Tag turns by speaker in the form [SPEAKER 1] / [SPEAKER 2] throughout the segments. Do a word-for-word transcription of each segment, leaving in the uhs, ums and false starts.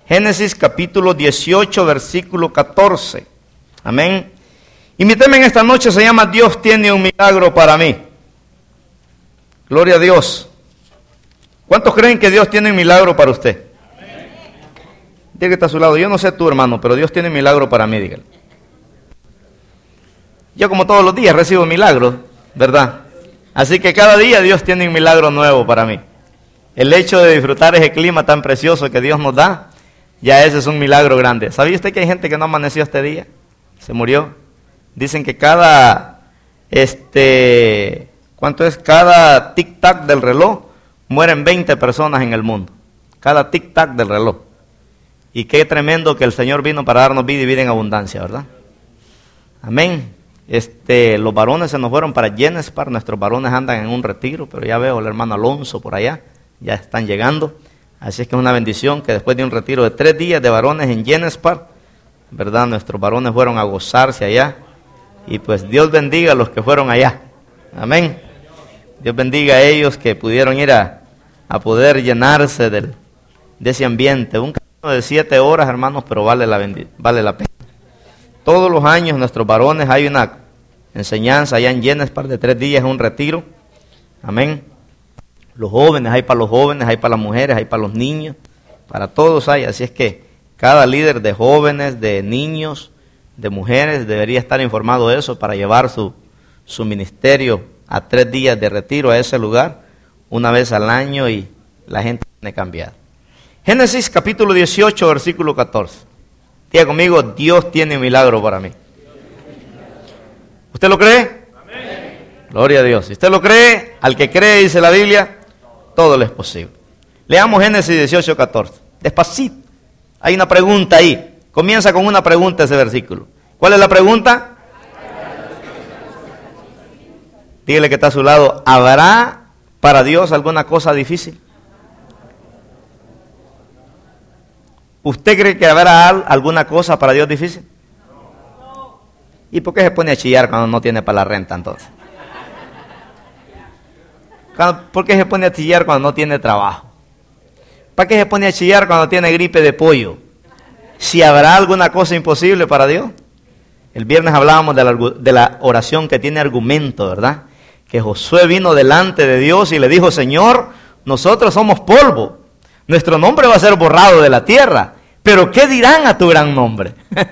[SPEAKER 1] Génesis capítulo dieciocho, versículo catorce. Amén. Y mi tema en esta noche se llama Dios tiene un milagro para mí. Gloria a Dios. ¿Cuántos creen que Dios tiene un milagro para usted? Amén. Diga que está a su lado. Yo no sé tú, hermano, pero Dios tiene un milagro para mí, dígale. Yo como todos los días recibo milagros, ¿verdad? Así que cada día Dios tiene un milagro nuevo para mí. El hecho de disfrutar ese clima tan precioso que Dios nos da, ya ese es un milagro grande. ¿Sabía usted que hay gente que no amaneció este día? Se murió. Dicen que cada, este, ¿cuánto es? Cada tic-tac del reloj, mueren veinte personas en el mundo. Cada tic-tac del reloj. Y qué tremendo que el Señor vino para darnos vida y vida en abundancia, ¿verdad? Amén. Este, los varones se nos fueron para Genespar, nuestros varones andan en un retiro, pero ya veo al hermano Alonso por allá, ya están llegando. Así es que es una bendición que después de un retiro de tres días de varones en Genespar, ¿verdad? Nuestros varones fueron a gozarse allá. Y pues Dios bendiga a los que fueron allá. Amén. Dios bendiga a ellos que pudieron ir a, a poder llenarse del, de ese ambiente. Un camino de siete horas, hermanos, pero vale la, vale la pena. Todos los años nuestros varones hay una enseñanza allá en Genespar de tres días, un retiro. Amén. Los jóvenes, hay para los jóvenes, hay para las mujeres, hay para los niños, para todos hay. Así es que cada líder de jóvenes, de niños, de mujeres debería estar informado de eso para llevar su, su ministerio a tres días de retiro a ese lugar, una vez al año, y la gente tiene que cambiar. Génesis capítulo dieciocho, versículo catorce. Diga conmigo, Dios tiene un milagro para mí. ¿Usted lo cree? Amén. Gloria a Dios. Si usted lo cree, al que cree, dice la Biblia, todo le es posible. Leamos Génesis dieciocho, catorce. Despacito. Hay una pregunta ahí. Comienza con una pregunta ese versículo. ¿Cuál es la pregunta? Dígale que está a su lado. ¿Habrá para Dios alguna cosa difícil? ¿Usted cree que habrá alguna cosa para Dios difícil? ¿Y por qué se pone a chillar cuando no tiene para la renta entonces? ¿Por qué se pone a chillar cuando no tiene trabajo? ¿Para qué se pone a chillar cuando tiene gripe de pollo? Si habrá alguna cosa imposible para Dios. El viernes hablábamos de la, de la oración que tiene argumento, ¿verdad? Que Josué vino delante de Dios y le dijo, Señor, nosotros somos polvo. Nuestro nombre va a ser borrado de la tierra. Pero ¿qué dirán a tu gran nombre?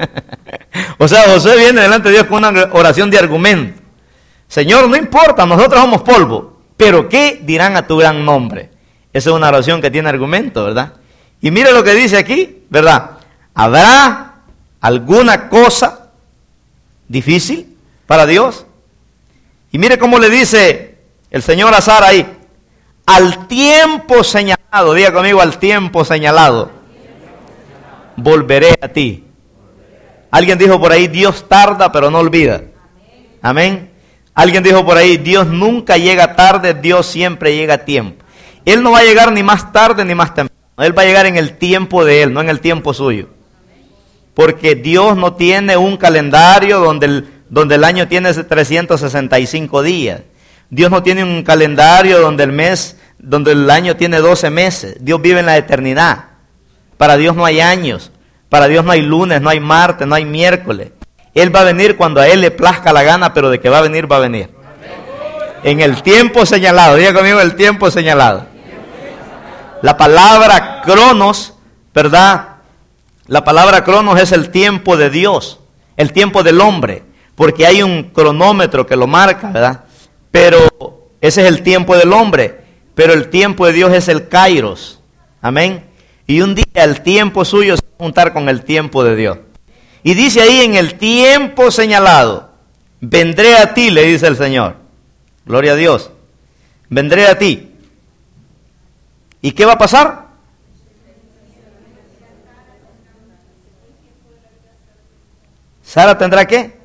[SPEAKER 1] O sea, Josué viene delante de Dios con una oración de argumento. Señor, no importa, nosotros somos polvo. Pero ¿qué dirán a tu gran nombre? Esa es una oración que tiene argumento, ¿verdad? Y mire lo que dice aquí, ¿verdad? ¿Habrá alguna cosa difícil para Dios? Y mire cómo le dice el Señor a Sara ahí. Al tiempo señalado, diga conmigo, al tiempo señalado, volveré a ti. Alguien dijo por ahí, Dios tarda pero no olvida. Amén. Alguien dijo por ahí, Dios nunca llega tarde, Dios siempre llega a tiempo. Él no va a llegar ni más tarde ni más temprano. Él va a llegar en el tiempo de Él, no en el tiempo suyo. Porque Dios no tiene un calendario donde el, donde el año tiene trescientos sesenta y cinco días. Dios no tiene un calendario donde el mes, donde el año tiene doce meses. Dios vive en la eternidad. Para Dios no hay años. Para Dios no hay lunes, no hay martes, no hay miércoles. Él va a venir cuando a Él le plazca la gana, pero de que va a venir, va a venir. En el tiempo señalado. Diga conmigo, el tiempo señalado. La palabra cronos, ¿verdad? La palabra cronos es el tiempo de Dios, el tiempo del hombre, porque hay un cronómetro que lo marca, ¿verdad? Pero ese es el tiempo del hombre, pero el tiempo de Dios es el kairos, amén. Y un día el tiempo suyo se va a juntar con el tiempo de Dios. Y dice ahí, en el tiempo señalado, vendré a ti, le dice el Señor. Gloria a Dios. Vendré a ti. ¿Y qué va a pasar? ¿Sara tendrá qué?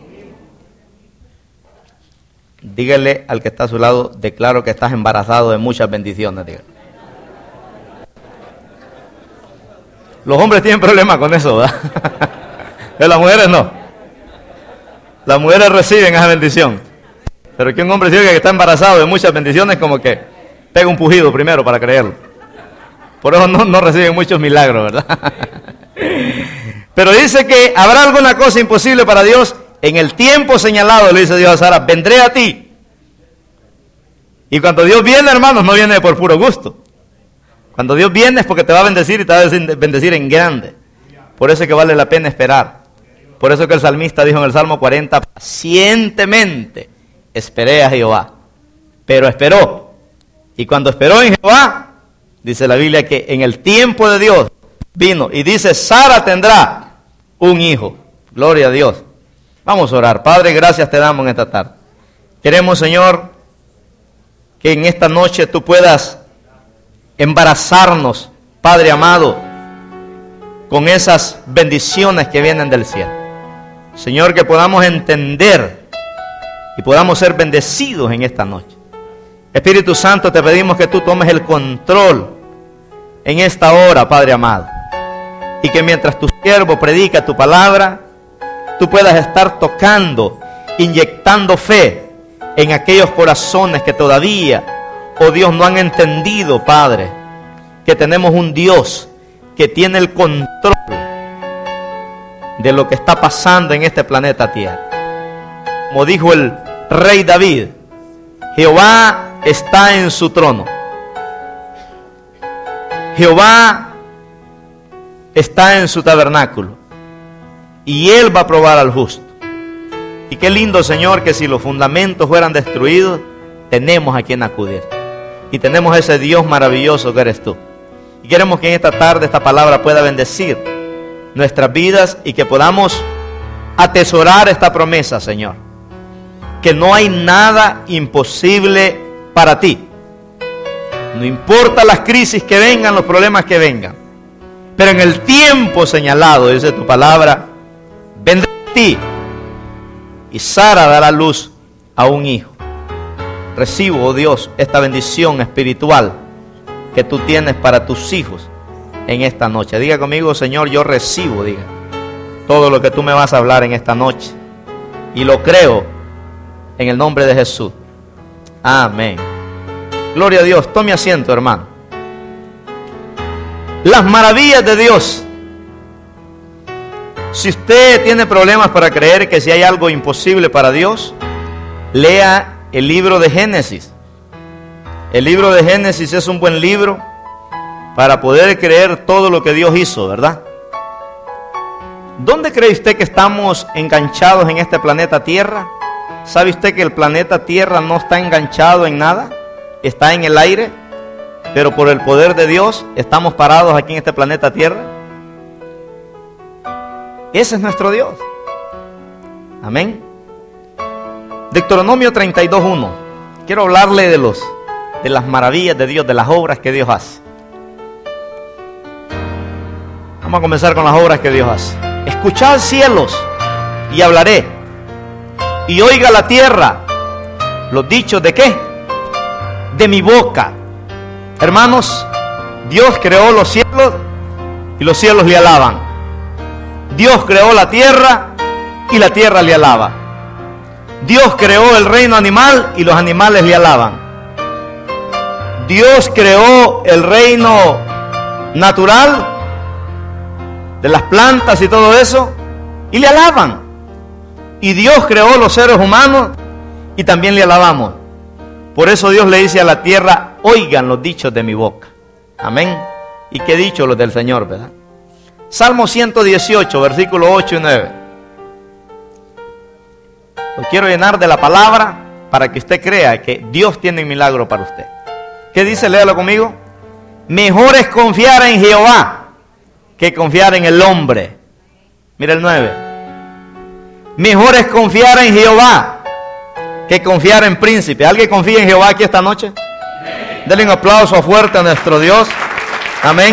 [SPEAKER 1] Dígale al que está a su lado, declaro que estás embarazado de muchas bendiciones. Dígale. Los hombres tienen problemas con eso, ¿verdad? Pero las mujeres no. Las mujeres reciben esa bendición. Pero que un hombre diga que está embarazado de muchas bendiciones, como que pega un pujido primero para creerlo. Por eso no, no reciben muchos milagros, ¿verdad? Pero dice que habrá alguna cosa imposible para Dios. En el tiempo señalado, le dice Dios a Sara, vendré a ti. Y cuando Dios viene, hermanos, no viene por puro gusto. Cuando Dios viene es porque te va a bendecir y te va a bendecir en grande. Por eso es que vale la pena esperar. Por eso que el salmista dijo en el Salmo cuarenta, pacientemente esperé a Jehová. Pero esperó. Y cuando esperó en Jehová, dice la Biblia que en el tiempo de Dios vino. Y dice, Sara tendrá un hijo. Gloria a Dios. Vamos a orar. Padre, gracias te damos en esta tarde. Queremos, Señor, que en esta noche tú puedas embarazarnos, Padre amado, con esas bendiciones que vienen del cielo. Señor, que podamos entender y podamos ser bendecidos en esta noche. Espíritu Santo, te pedimos que tú tomes el control en esta hora, Padre amado. Y que mientras tu siervo predica tu palabra, tú puedas estar tocando, inyectando fe en aquellos corazones que todavía, oh Dios, no han entendido, Padre, que tenemos un Dios que tiene el control de lo que está pasando en este planeta Tierra. Como dijo el rey David, Jehová está en su trono. Jehová está en su tabernáculo y Él va a probar al justo. Y qué lindo, Señor, que si los fundamentos fueran destruidos, tenemos a quien acudir. Y tenemos ese Dios maravilloso que eres tú. Y queremos que en esta tarde esta palabra pueda bendecir nuestras vidas y que podamos atesorar esta promesa, Señor. Que no hay nada imposible para ti. No importa las crisis que vengan, los problemas que vengan. Pero en el tiempo señalado, dice tu palabra, vendré a ti. Y Sara dará luz a un hijo. Recibo, oh Dios, esta bendición espiritual que tú tienes para tus hijos en esta noche. Diga conmigo, Señor, yo recibo, diga, todo lo que tú me vas a hablar en esta noche. Y lo creo en el nombre de Jesús. Amén. Gloria a Dios. Tome asiento, hermano. Las maravillas de Dios. Si usted tiene problemas para creer que si hay algo imposible para Dios, lea el libro de Génesis. El libro de Génesis es un buen libro para poder creer todo lo que Dios hizo, ¿verdad? ¿Dónde cree usted que estamos enganchados en este planeta Tierra? ¿Sabe usted que el planeta Tierra no está enganchado en nada? Está en el aire, pero por el poder de Dios estamos parados aquí en este planeta Tierra. Ese es nuestro Dios. Amén. Deuteronomio treinta y dos uno. Quiero hablarle de los de las maravillas de Dios, de las obras que Dios hace. Vamos a comenzar con las obras que Dios hace. Escuchad cielos y hablaré, y oiga la tierra los dichos de ¿qué? De mi boca. Hermanos, Dios creó los cielos y los cielos le alaban. Dios creó la tierra y la tierra le alaba. Dios creó el reino animal y los animales le alaban. Dios creó el reino natural de las plantas y todo eso y le alaban. Y Dios creó los seres humanos y también le alabamos. Por eso Dios le dice a la tierra, oigan los dichos de mi boca. Amén. ¿Y qué dichos los del Señor, verdad? Salmo ciento dieciocho, versículos ocho y nueve. Lo quiero llenar de la palabra para que usted crea que Dios tiene un milagro para usted. ¿Qué dice? Léalo conmigo. Mejor es confiar en Jehová que confiar en el hombre. Mira el nueve. Mejor es confiar en Jehová que confiar en príncipe. ¿Alguien confía en Jehová aquí esta noche? Amén. Denle un aplauso fuerte a nuestro Dios. Amén.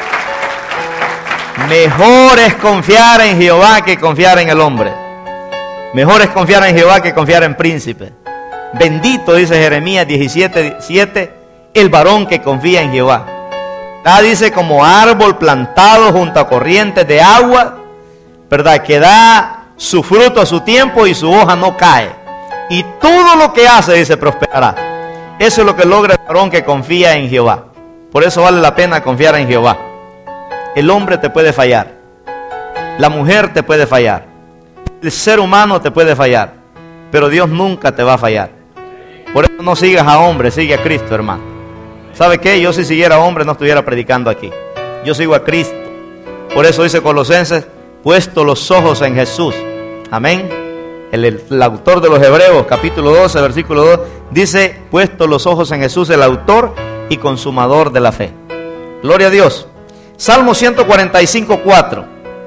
[SPEAKER 1] Mejor es confiar en Jehová que confiar en el hombre. Mejor es confiar en Jehová que confiar en príncipe. Bendito, dice Jeremías diecisiete siete, el varón que confía en Jehová. Ah, dice, como árbol plantado junto a corrientes de agua, ¿verdad? Que da su fruto a su tiempo y su hoja no cae. Y todo lo que hace, dice, prosperará. Eso es lo que logra el varón que confía en Jehová. Por eso vale la pena confiar en Jehová. El hombre te puede fallar, la mujer te puede fallar, el ser humano te puede fallar, pero Dios nunca te va a fallar. Por eso no sigas a hombres, sigue a Cristo, hermano. ¿Sabe qué? Yo si siguiera a hombres no estuviera predicando aquí. Yo sigo a Cristo. Por eso dice Colosenses, puesto los ojos en Jesús. Amén. El, el, el autor de los Hebreos, capítulo doce, versículo dos, dice, puesto los ojos en Jesús, el autor y consumador de la fe. Gloria a Dios. Salmo ciento cuarenta y cinco, cuatro.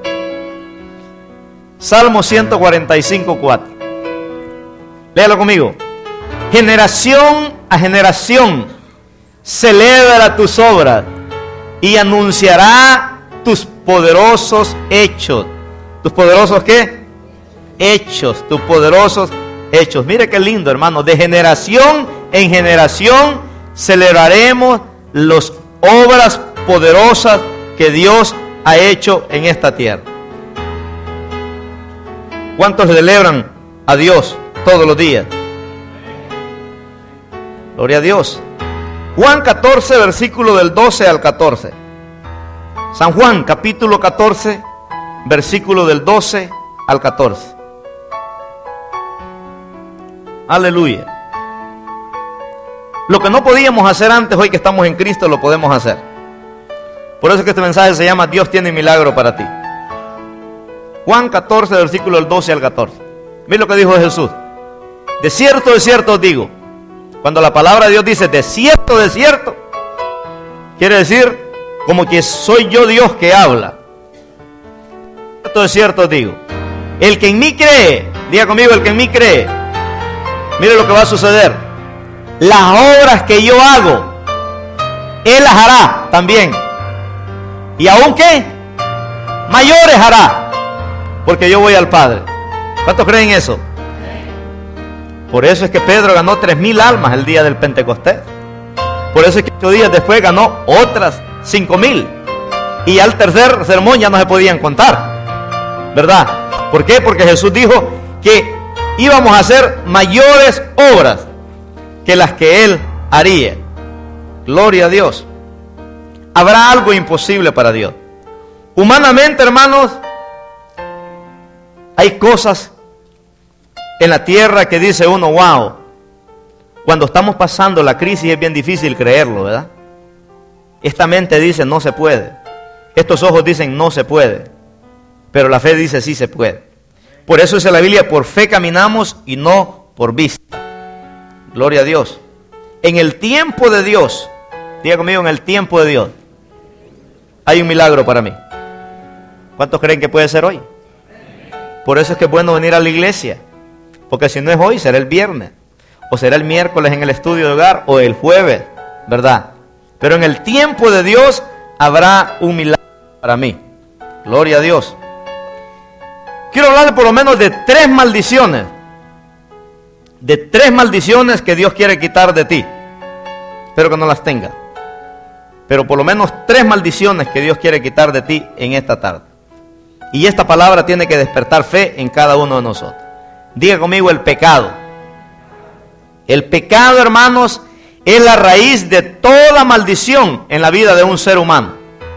[SPEAKER 1] Salmo ciento cuarenta y cinco, cuatro. Léalo conmigo. Generación a generación celebra tus obras y anunciará tus poderosos hechos. ¿Tus poderosos qué? Hechos, tus poderosos hechos. Mire qué lindo, hermano. De generación en generación celebraremos las obras poderosas que Dios ha hecho en esta tierra. ¿Cuántos celebran a Dios todos los días? Gloria a Dios. Juan catorce, versículo del doce al catorce. San Juan, capítulo catorce, versículo del doce al catorce. Aleluya. Lo que no podíamos hacer antes, hoy que estamos en Cristo, lo podemos hacer. Por eso es que este mensaje se llama Dios tiene milagro para ti. Juan catorce, versículo del doce al catorce. Mira lo que dijo Jesús. De cierto, de cierto os digo. Cuando la palabra de Dios dice de cierto, de cierto, quiere decir como que soy yo Dios que habla. De cierto, de cierto os digo. El que en mí cree, diga conmigo, el que en mí cree. Mire lo que va a suceder. Las obras que yo hago, Él las hará también. ¿Y aún qué? Mayores hará, porque yo voy al Padre. ¿Cuántos creen eso? Por eso es que Pedro ganó tres mil almas el día del Pentecostés. Por eso es que ocho días después ganó otras cinco mil. Y al tercer sermón ya no se podían contar, ¿verdad? ¿Por qué? Porque Jesús dijo que íbamos a hacer mayores obras que las que Él haría. Gloria a Dios. ¿Habrá algo imposible para Dios? Humanamente, hermanos, hay cosas en la tierra que dice uno, wow, cuando estamos pasando la crisis es bien difícil creerlo, ¿verdad? Esta mente dice no se puede, estos ojos dicen no se puede, pero la fe dice sí se puede. Por eso dice la Biblia, por fe caminamos y no por vista. Gloria a Dios. En el tiempo de Dios, diga conmigo, en el tiempo de Dios hay un milagro para mí. ¿Cuántos creen que puede ser hoy? Por eso es que es bueno venir a la iglesia. Porque si no es hoy, será el viernes. O será el miércoles en el estudio de hogar. O el jueves, ¿verdad? Pero en el tiempo de Dios habrá un milagro para mí. Gloria a Dios. Quiero hablarle por lo menos de tres maldiciones. De tres maldiciones que Dios quiere quitar de ti. Espero que no las tenga. Pero por lo menos tres maldiciones que Dios quiere quitar de ti en esta tarde. Y esta palabra tiene que despertar fe en cada uno de nosotros. Diga conmigo el pecado. El pecado, hermanos, es la raíz de toda maldición en la vida de un ser humano.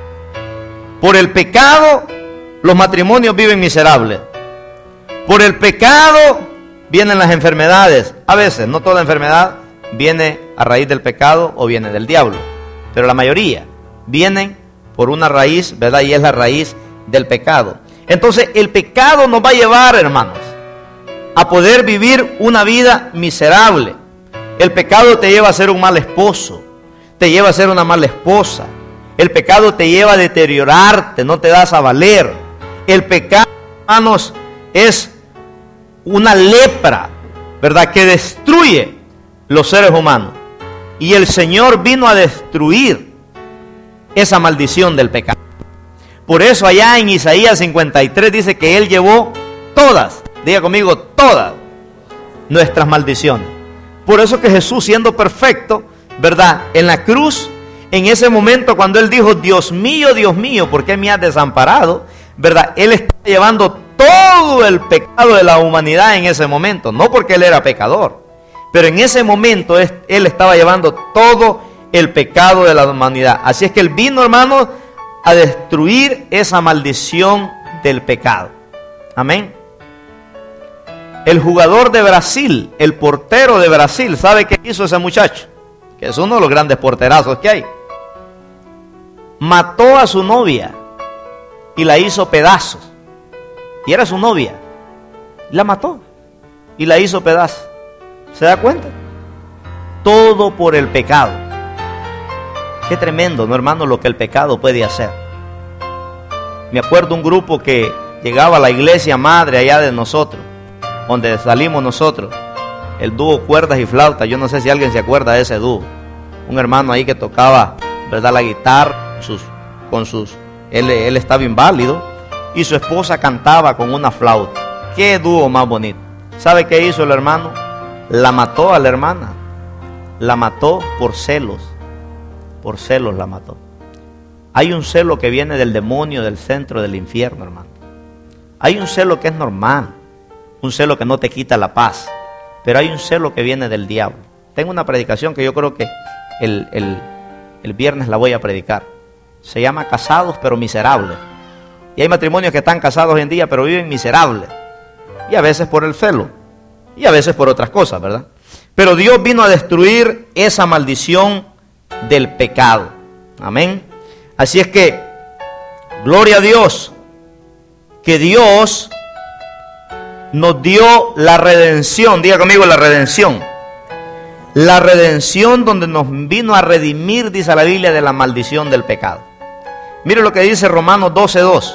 [SPEAKER 1] Por el pecado, los matrimonios viven miserables. Por el pecado vienen las enfermedades. A veces, no toda enfermedad viene a raíz del pecado o viene del diablo. Pero la mayoría vienen por una raíz, ¿verdad? Y es la raíz del pecado. Entonces, el pecado nos va a llevar, hermanos, a poder vivir una vida miserable. El pecado te lleva a ser un mal esposo, te lleva a ser una mala esposa. El pecado te lleva a deteriorarte, no te das a valer. El pecado, hermanos, es una lepra, ¿verdad?, que destruye los seres humanos. Y el Señor vino a destruir esa maldición del pecado. Por eso allá en Isaías cincuenta y tres dice que Él llevó todas, diga conmigo, todas nuestras maldiciones. Por eso que Jesús, siendo perfecto, ¿verdad?, en la cruz, en ese momento cuando Él dijo, Dios mío, Dios mío, ¿por qué me has desamparado?, ¿verdad?, Él está llevando todo el pecado de la humanidad en ese momento. No porque Él era pecador, pero en ese momento Él estaba llevando todo el pecado de la humanidad. Así es que Él vino, hermanos, a destruir esa maldición del pecado. Amén. El jugador de Brasil, el portero de Brasil, ¿sabe qué hizo ese muchacho? Que es uno de los grandes porterazos que hay. Mató a su novia y la hizo pedazos. Y era su novia. La mató y la hizo pedazos. ¿Se da cuenta? Todo por el pecado. Qué tremendo, ¿no, hermano? Lo que el pecado puede hacer. Me acuerdo un grupo que llegaba a la iglesia madre allá de nosotros, donde salimos nosotros, el dúo cuerdas y flauta. Yo no sé si alguien se acuerda de ese dúo. Un hermano ahí que tocaba, ¿verdad?, la guitarra sus, con sus... Él, él estaba inválido y su esposa cantaba con una flauta. Qué dúo más bonito. ¿Sabe qué hizo el hermano? La mató a la hermana. La mató por celos. Por celos la mató. Hay un celo que viene del demonio, del centro del infierno, hermano. Hay un celo que es normal. Un celo que no te quita la paz. Pero hay un celo que viene del diablo. Tengo una predicación que yo creo que el, el, el viernes la voy a predicar. Se llama Casados pero Miserables. Y hay matrimonios que están casados hoy en día pero viven miserables. Y a veces por el celo. Y a veces por otras cosas, ¿verdad? Pero Dios vino a destruir esa maldición del pecado. Amén. Así es que, gloria a Dios, que Dios nos dio la redención. Diga conmigo, la redención. La redención donde nos vino a redimir, dice la Biblia, de la maldición del pecado. Mire lo que dice Romanos doce dos.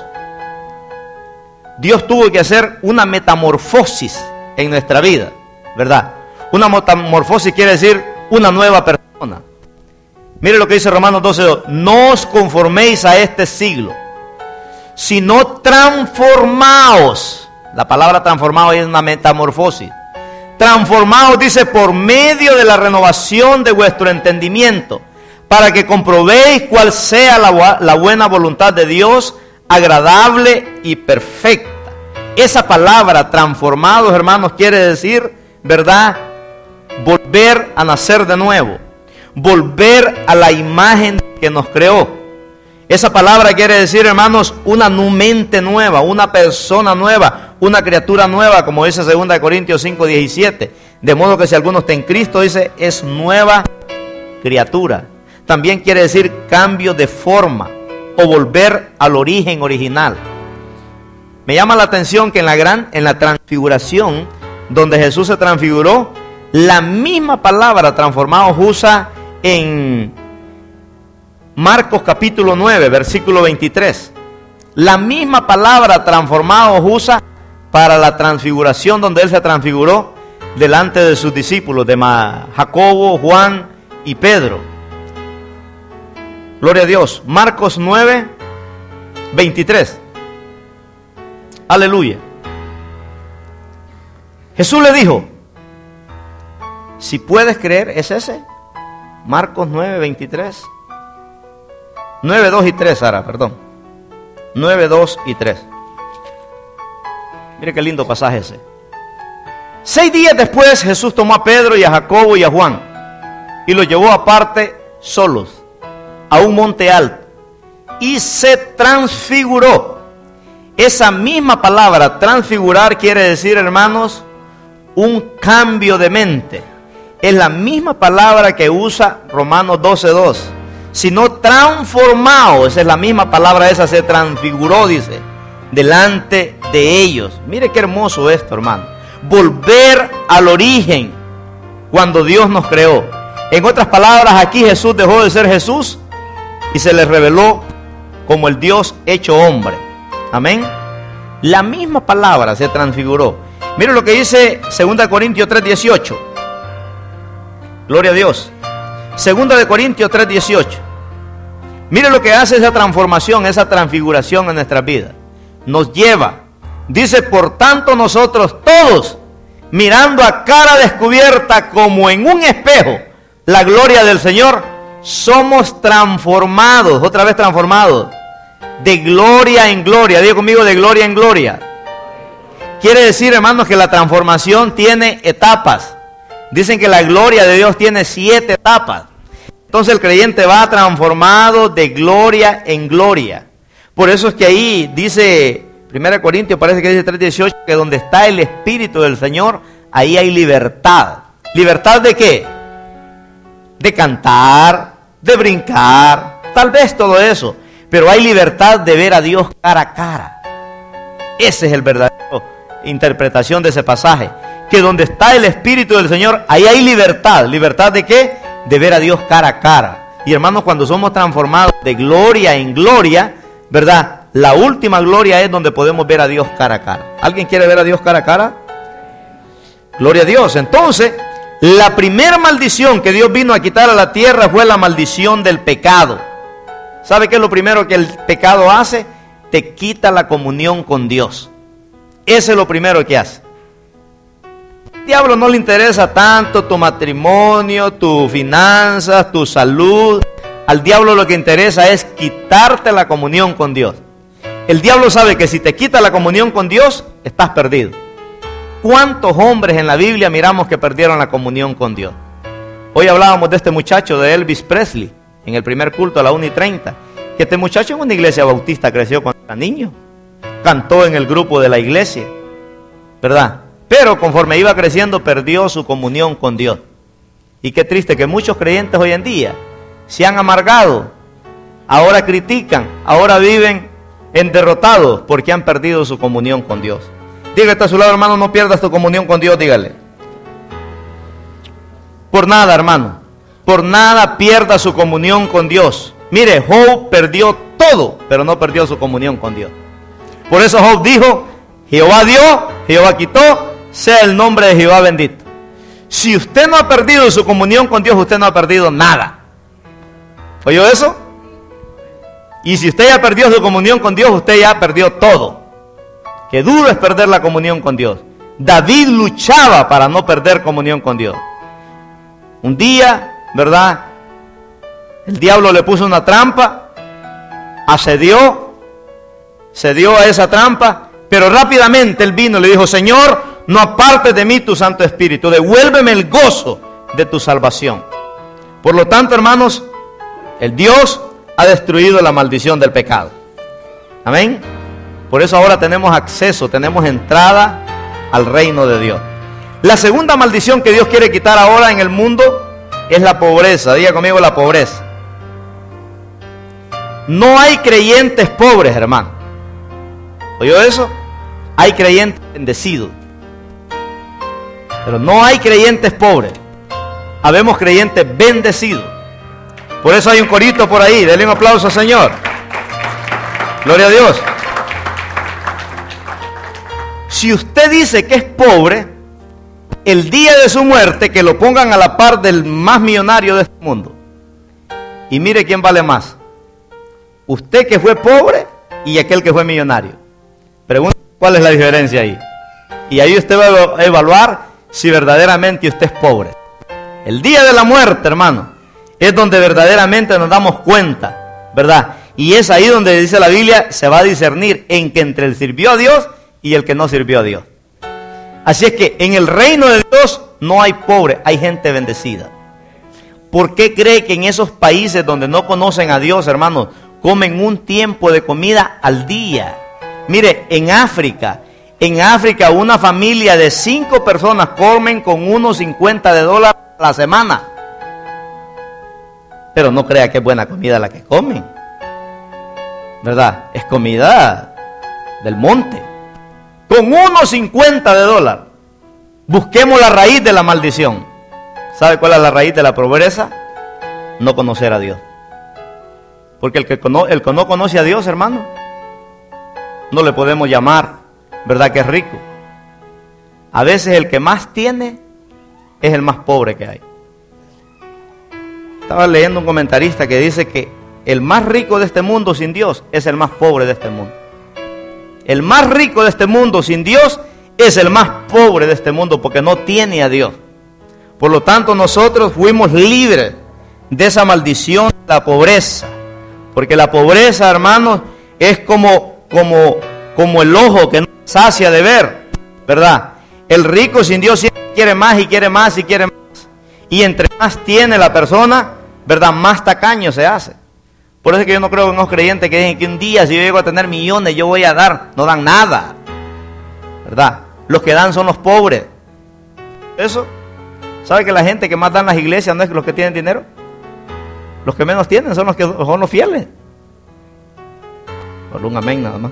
[SPEAKER 1] Dios tuvo que hacer una metamorfosis en nuestra vida, ¿verdad? Una metamorfosis quiere decir una nueva persona. Mire lo que dice Romanos doce dos. No os conforméis a este siglo, sino transformaos. La palabra transformaos es una metamorfosis. Transformaos, dice, por medio de la renovación de vuestro entendimiento, para que comprobéis cuál sea la, la buena voluntad de Dios, agradable y perfecta. Esa palabra transformados, hermanos, quiere decir, ¿verdad?, volver a nacer de nuevo, volver a la imagen que nos creó. Esa palabra quiere decir, hermanos, una mente nueva, una persona nueva, una criatura nueva, como dice segunda de Corintios cinco diecisiete. De modo que si alguno está en Cristo, dice, es nueva criatura. También quiere decir cambio de forma o volver al origen original. Me llama la atención que en la gran, en la transfiguración, donde Jesús se transfiguró, la misma palabra transformados usa en Marcos capítulo nueve, versículo veintitrés. La misma palabra transformados usa para la transfiguración, donde Él se transfiguró delante de sus discípulos, de Jacobo, Juan y Pedro. Gloria a Dios. Marcos nueve, veintitrés. Aleluya. Jesús le dijo, si puedes creer, ¿es ese? Marcos nueve, veintitrés. nueve, dos y tres, Sara, perdón. nueve, dos y tres. Mire qué lindo pasaje ese. Seis días después Jesús tomó a Pedro y a Jacobo y a Juan y los llevó aparte solos a un monte alto y se transfiguró. Esa misma palabra transfigurar quiere decir, hermanos, un cambio de mente. Es la misma palabra que usa Romanos doce dos. Sino transformado, esa es la misma palabra, esa se transfiguró, dice, delante de ellos. Mire qué hermoso esto, hermano. Volver al origen cuando Dios nos creó. En otras palabras, aquí Jesús dejó de ser Jesús y se le reveló como el Dios hecho hombre. Amén. La misma palabra se transfiguró. Mire lo que dice segunda de Corintios tres dieciocho. Gloria a Dios. segunda de Corintios tres dieciocho. Mire lo que hace esa transformación, esa transfiguración en nuestras vidas. Nos lleva, dice, por tanto nosotros todos, mirando a cara descubierta como en un espejo la gloria del Señor, somos transformados, otra vez transformados, de gloria en gloria. Diga conmigo, de gloria en gloria. Quiere decir, hermanos, que la transformación tiene etapas. Dicen que la gloria de Dios tiene siete etapas. Entonces el creyente va transformado de gloria en gloria. Por eso es que ahí dice, primera Corintios parece que dice tres dieciocho, que donde está el Espíritu del Señor, ahí hay libertad. ¿Libertad de qué? De cantar, de brincar, tal vez todo eso. Pero hay libertad de ver a Dios cara a cara. Esa es el verdadero interpretación de ese pasaje. Que donde está el Espíritu del Señor, ahí hay libertad. ¿Libertad de qué? De ver a Dios cara a cara. Y hermanos, cuando somos transformados de gloria en gloria, ¿verdad? La última gloria es donde podemos ver a Dios cara a cara. ¿Alguien quiere ver a Dios cara a cara? Gloria a Dios. Entonces, la primera maldición que Dios vino a quitar a la tierra fue la maldición del pecado. ¿Sabe qué es lo primero que el pecado hace? Te quita la comunión con Dios. Ese es lo primero que hace. Al diablo no le interesa tanto tu matrimonio, tus finanzas, tu salud. Al diablo lo que interesa es quitarte la comunión con Dios. El diablo sabe que si te quita la comunión con Dios, estás perdido. ¿Cuántos hombres en la Biblia miramos que perdieron la comunión con Dios? Hoy hablábamos de este muchacho de Elvis Presley, en el primer culto a la una y treinta. Que este muchacho en una iglesia bautista creció cuando era niño. Cantó en el grupo de la iglesia, ¿verdad? Pero conforme iba creciendo, perdió su comunión con Dios. Y qué triste que muchos creyentes hoy en día se han amargado, ahora critican, ahora viven en derrotados porque han perdido su comunión con Dios. Dígale a su lado, hermano, no pierdas tu comunión con Dios, dígale. Por nada, hermano, por nada pierda su comunión con Dios. Mire, Job perdió todo, pero no perdió su comunión con Dios. Por eso Job dijo, Jehová dio, Jehová quitó, sea el nombre de Jehová bendito. Si usted no ha perdido su comunión con Dios, usted no ha perdido nada. ¿Oyó eso? Y si usted ya perdió su comunión con Dios, usted ya perdió todo. Qué duro es perder la comunión con Dios. David luchaba para no perder comunión con Dios. Un día, ¿verdad? El diablo le puso una trampa, accedió, cedió a esa trampa, pero rápidamente él vino y le dijo, Señor, no apartes de mí tu Santo Espíritu, devuélveme el gozo de tu salvación. Por lo tanto, hermanos, el Dios ha destruido la maldición del pecado. Amén. Por eso ahora tenemos acceso, tenemos entrada al reino de Dios. La segunda maldición que Dios quiere quitar ahora en el mundo es la pobreza. Diga conmigo, la pobreza. No hay creyentes pobres, hermano. ¿Oyó eso? Hay creyentes bendecidos, pero no hay creyentes pobres. Habemos creyentes bendecidos. Por eso hay un corito por ahí. Denle un aplauso al Señor. Gloria a Dios. Si usted dice que es pobre, el día de su muerte que lo pongan a la par del más millonario de este mundo. Y mire quién vale más. Usted que fue pobre y aquel que fue millonario. Pregunta cuál es la diferencia ahí. Y ahí usted va a evaluar si verdaderamente usted es pobre. El día de la muerte, hermano, es donde verdaderamente nos damos cuenta, ¿verdad? Y es ahí donde dice la Biblia, se va a discernir en que entre el sirvió a Dios y el que no sirvió a Dios. Así es que en el reino de Dios no hay pobre, hay gente bendecida. ¿Por qué cree que en esos países donde no conocen a Dios, hermanos, comen un tiempo de comida al día? Mire, en África, en África una familia de cinco personas comen con unos cincuenta de dólares a la semana. Pero no crea que es buena comida la que comen, ¿verdad? Es comida del monte. Con unos cincuenta de dólares. Busquemos la raíz de la maldición. ¿Sabe cuál es la raíz de la pobreza? No conocer a Dios. Porque el que, cono, el que no conoce a Dios, hermano, no le podemos llamar, ¿verdad?, que es rico. A veces el que más tiene es el más pobre que hay. Estaba leyendo un comentarista que dice que el más rico de este mundo sin Dios es el más pobre de este mundo. El más rico de este mundo sin Dios es el más pobre de este mundo porque no tiene a Dios. Por lo tanto, nosotros fuimos libres de esa maldición de la pobreza. Porque la pobreza, hermanos, es como, como, como el ojo que no sacia de ver, ¿verdad? El rico sin Dios siempre quiere más y quiere más y quiere más. Y entre más tiene la persona, ¿verdad?, más tacaño se hace. Por eso es que yo no creo en los creyentes que dicen que un día si yo llego a tener millones yo voy a dar. No dan nada, ¿verdad? Los que dan son los pobres. Eso, ¿sabe que la gente que más dan las iglesias no es los que tienen dinero? Los que menos tienen son los que son los fieles. Por un amén nada más.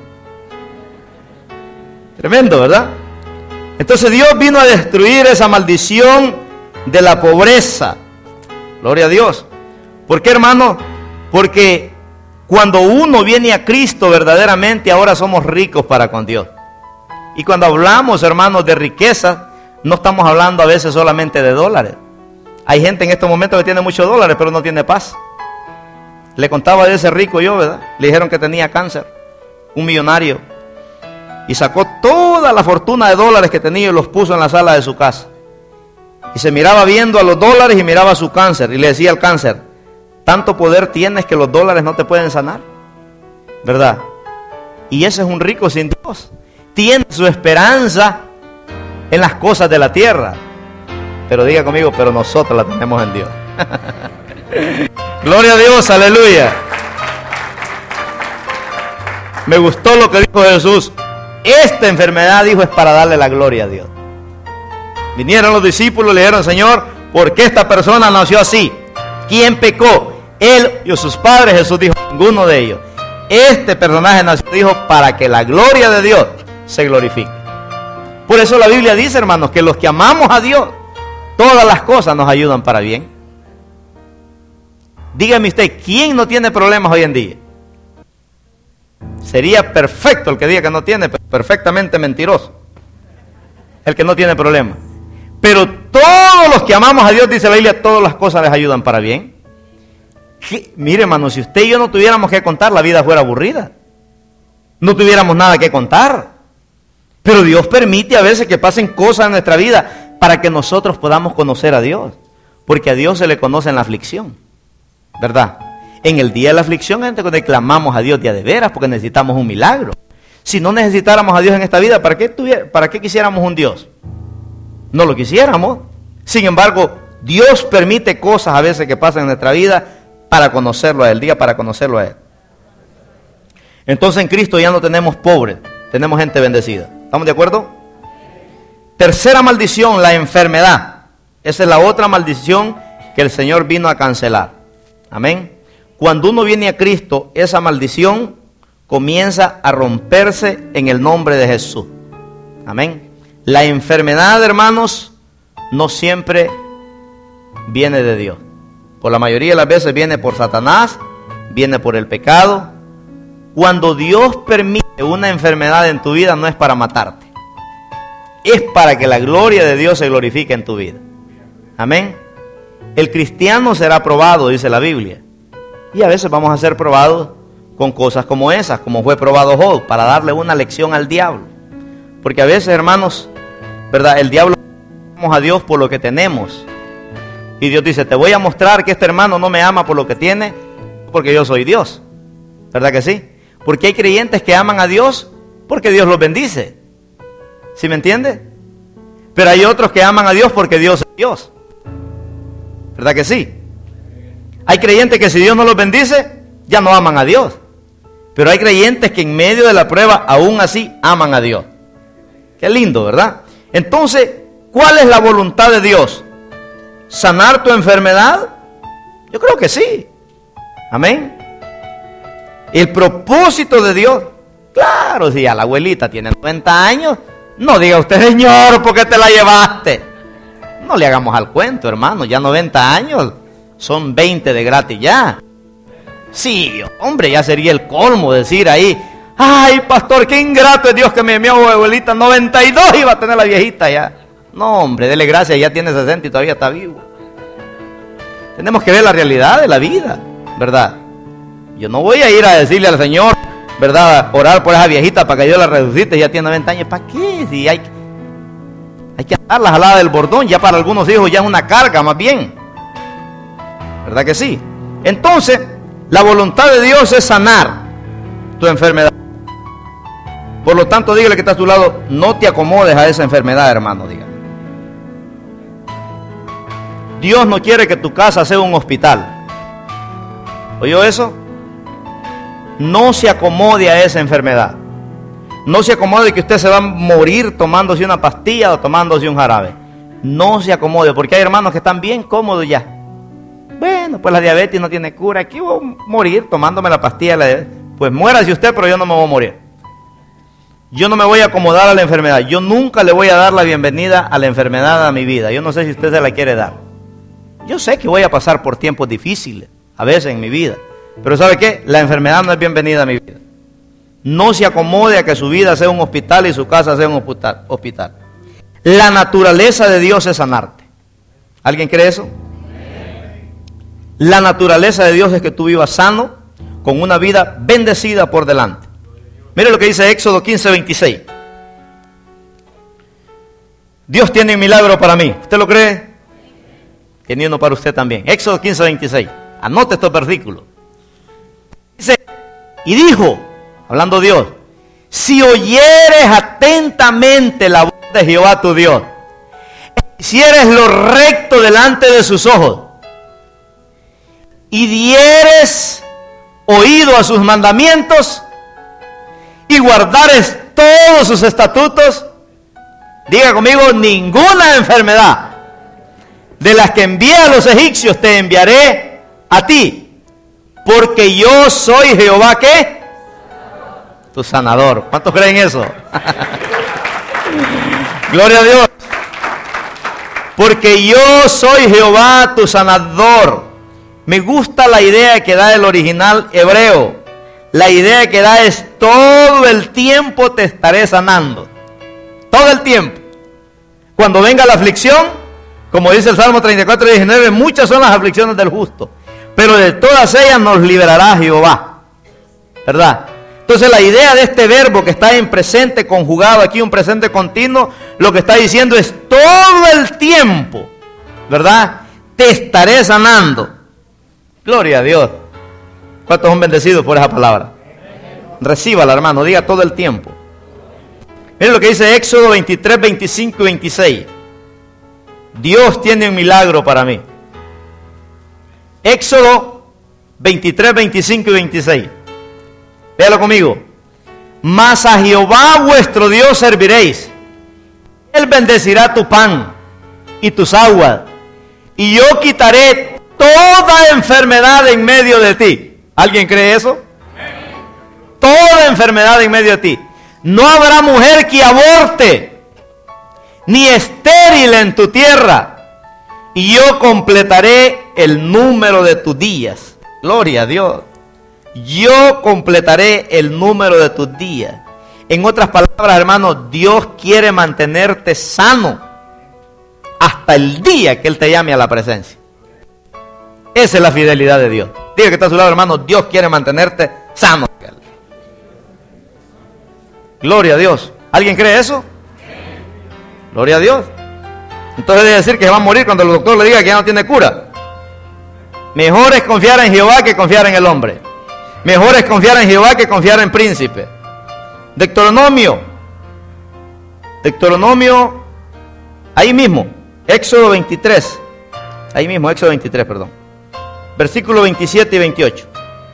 [SPEAKER 1] Tremendo, ¿verdad? Entonces Dios vino a destruir esa maldición de la pobreza. Gloria a Dios. ¿Por qué, hermano? Porque cuando uno viene a Cristo verdaderamente, ahora somos ricos para con Dios. Y cuando hablamos, hermanos, de riqueza, no estamos hablando a veces solamente de dólares. Hay gente en estos momentos que tiene muchos dólares, pero no tiene paz. Le contaba de ese rico yo, ¿verdad? Le dijeron que tenía cáncer, un millonario. Y sacó toda la fortuna de dólares que tenía y los puso en la sala de su casa. Y se miraba viendo a los dólares y miraba su cáncer. Y le decía al cáncer: tanto poder tienes que los dólares no te pueden sanar, ¿verdad? Y ese es un rico sin Dios. Tiene su esperanza en las cosas de la tierra. Pero diga conmigo, pero nosotros la tenemos en Dios. Gloria a Dios, aleluya. Me gustó lo que dijo Jesús. Esta enfermedad, dijo, es para darle la gloria a Dios. Vinieron los discípulos y le dijeron: Señor, ¿por qué esta persona nació así? ¿Quién pecó? Él o sus padres. Jesús dijo: ninguno de ellos. Este personaje nació, dijo, para que la gloria de Dios se glorifique. Por eso la Biblia dice, hermanos, que los que amamos a Dios, todas las cosas nos ayudan para bien. Dígame usted, ¿quién no tiene problemas hoy en día? Sería perfecto el que diga que no tiene, perfectamente mentiroso el que no tiene problemas. Pero todos los que amamos a Dios, dice la Biblia, todas las cosas les ayudan para bien. ¿Qué? Mire, hermano, si usted y yo no tuviéramos que contar, la vida fuera aburrida. No tuviéramos nada que contar. Pero Dios permite a veces que pasen cosas en nuestra vida para que nosotros podamos conocer a Dios. Porque a Dios se le conoce en la aflicción, ¿verdad? En el día de la aflicción es donde clamamos a Dios día de veras, porque necesitamos un milagro. Si no necesitáramos a Dios en esta vida, ¿para qué, tuviera, ¿para qué quisiéramos un Dios? No lo quisiéramos. Sin embargo, Dios permite cosas a veces que pasan en nuestra vida para conocerlo a Él, diga, para conocerlo a Él. Entonces en Cristo ya no tenemos pobres, tenemos gente bendecida. ¿Estamos de acuerdo? Tercera maldición, la enfermedad. Esa es la otra maldición que el Señor vino a cancelar. Amén. Cuando uno viene a Cristo, esa maldición comienza a romperse en el nombre de Jesús. Amén. La enfermedad, hermanos, no siempre viene de Dios. Por la mayoría de las veces viene por Satanás, viene por el pecado. Cuando Dios permite una enfermedad en tu vida, no es para matarte. Es para que la gloria de Dios se glorifique en tu vida. Amén. El cristiano será probado, dice la Biblia. Y a veces vamos a ser probados con cosas como esas, como fue probado Job, para darle una lección al diablo. Porque a veces, hermanos, ¿verdad? El diablo amamos a Dios por lo que tenemos. Y Dios dice: te voy a mostrar que este hermano no me ama por lo que tiene, porque yo soy Dios. ¿Verdad que sí? Porque hay creyentes que aman a Dios porque Dios los bendice. ¿Sí me entiende? Pero hay otros que aman a Dios porque Dios es Dios. ¿Verdad que sí? Hay creyentes que si Dios no los bendice, ya no aman a Dios. Pero hay creyentes que en medio de la prueba, aún así, aman a Dios. Qué lindo, ¿verdad? Entonces, ¿cuál es la voluntad de Dios? ¿Sanar tu enfermedad? Yo creo que sí. Amén. El propósito de Dios, claro, si a la abuelita tiene noventa años, no diga usted: Señor, ¿por qué te la llevaste? No le hagamos al cuento, hermano, ya noventa años, son veinte de gratis ya. Sí, hombre, ya sería el colmo decir ahí: ay, pastor, qué ingrato es Dios que me envió a abuelita, noventa y dos iba a tener la viejita ya. No, hombre, dele gracias, ya tiene sesenta y todavía está vivo. Tenemos que ver la realidad de la vida, ¿verdad? Yo no voy a ir a decirle al Señor, ¿verdad?, orar por esa viejita para que yo la resucite, ya tiene noventa años. ¿Para qué? Si hay, hay que atarla jalada del bordón, ya para algunos hijos ya es una carga más bien. ¿Verdad que sí? Entonces, la voluntad de Dios es sanar tu enfermedad. Por lo tanto, dígale que está a tu lado: no te acomodes a esa enfermedad, hermano, dígale. Dios no quiere que tu casa sea un hospital. ¿Oyó eso? No se acomode a esa enfermedad. No se acomode que usted se va a morir tomándose una pastilla o tomándose un jarabe. No se acomode, porque hay hermanos que están bien cómodos ya. Bueno, pues la diabetes no tiene cura. Aquí voy a morir tomándome la pastilla de la diabetes. Pues muérase usted, pero yo no me voy a morir. Yo no me voy a acomodar a la enfermedad. Yo nunca le voy a dar la bienvenida a la enfermedad a mi vida. Yo no sé si usted se la quiere dar. Yo sé que voy a pasar por tiempos difíciles, a veces en mi vida. Pero ¿sabe qué? La enfermedad no es bienvenida a mi vida. No se acomode a que su vida sea un hospital y su casa sea un hospital. La naturaleza de Dios es sanarte. ¿Alguien cree eso? La naturaleza de Dios es que tú vivas sano, con una vida bendecida por delante. Mire lo que dice Éxodo quince, veintiséis. Dios tiene un milagro para mí. ¿Usted lo cree? Tiene uno para usted también. Éxodo quince, veintiséis. Anote estos versículos. Dice, y dijo, hablando Dios, si oyeres atentamente la voz de Jehová tu Dios, hicieres lo recto delante de sus ojos, y dieres oído a sus mandamientos, y guardares todos sus estatutos, diga conmigo, ninguna enfermedad de las que envié a los egipcios te enviaré a ti, porque yo soy Jehová, ¿qué? Tu sanador. ¿Cuántos creen eso? Gloria a Dios. Porque yo soy Jehová, tu sanador. Me gusta la idea que da el original hebreo. La idea que da es todo el tiempo te estaré sanando. Todo el tiempo. Cuando venga la aflicción, como dice el Salmo treinta y cuatro, diecinueve, muchas son las aflicciones del justo, pero de todas ellas nos liberará Jehová. ¿Verdad? Entonces la idea de este verbo que está en presente conjugado aquí, un presente continuo, lo que está diciendo es todo el tiempo, ¿verdad? Te estaré sanando. Gloria a Dios. ¿Cuántos son bendecidos por esa palabra? Recíbala, hermano, diga todo el tiempo. Miren lo que dice Éxodo veintitrés, veinticinco y veintiséis. Dios tiene un milagro para mí. Éxodo veintitrés, veinticinco y veintiséis. Véalo conmigo. Mas a Jehová vuestro Dios serviréis. Él bendecirá tu pan y tus aguas, y yo quitaré toda enfermedad en medio de ti. ¿Alguien cree eso? Toda enfermedad en medio de ti. No habrá mujer que aborte, ni estéril en tu tierra, y yo completaré el número de tus días. Gloria a Dios. Yo completaré el número de tus días. En otras palabras, hermano, Dios quiere mantenerte sano hasta el día que Él te llame a la presencia. Esa es la fidelidad de Dios. Diga que está a su lado, hermano, Dios quiere mantenerte sano. Gloria a Dios. ¿Alguien cree eso? Gloria a Dios. Entonces debe decir que se va a morir cuando el doctor le diga que ya no tiene cura. Mejor es confiar en Jehová que confiar en el hombre. Mejor es confiar en Jehová que confiar en príncipe. Deuteronomio. Deuteronomio. Ahí mismo. Éxodo veintitrés. Ahí mismo, Éxodo veintitrés, perdón. Versículos veintisiete y veintiocho.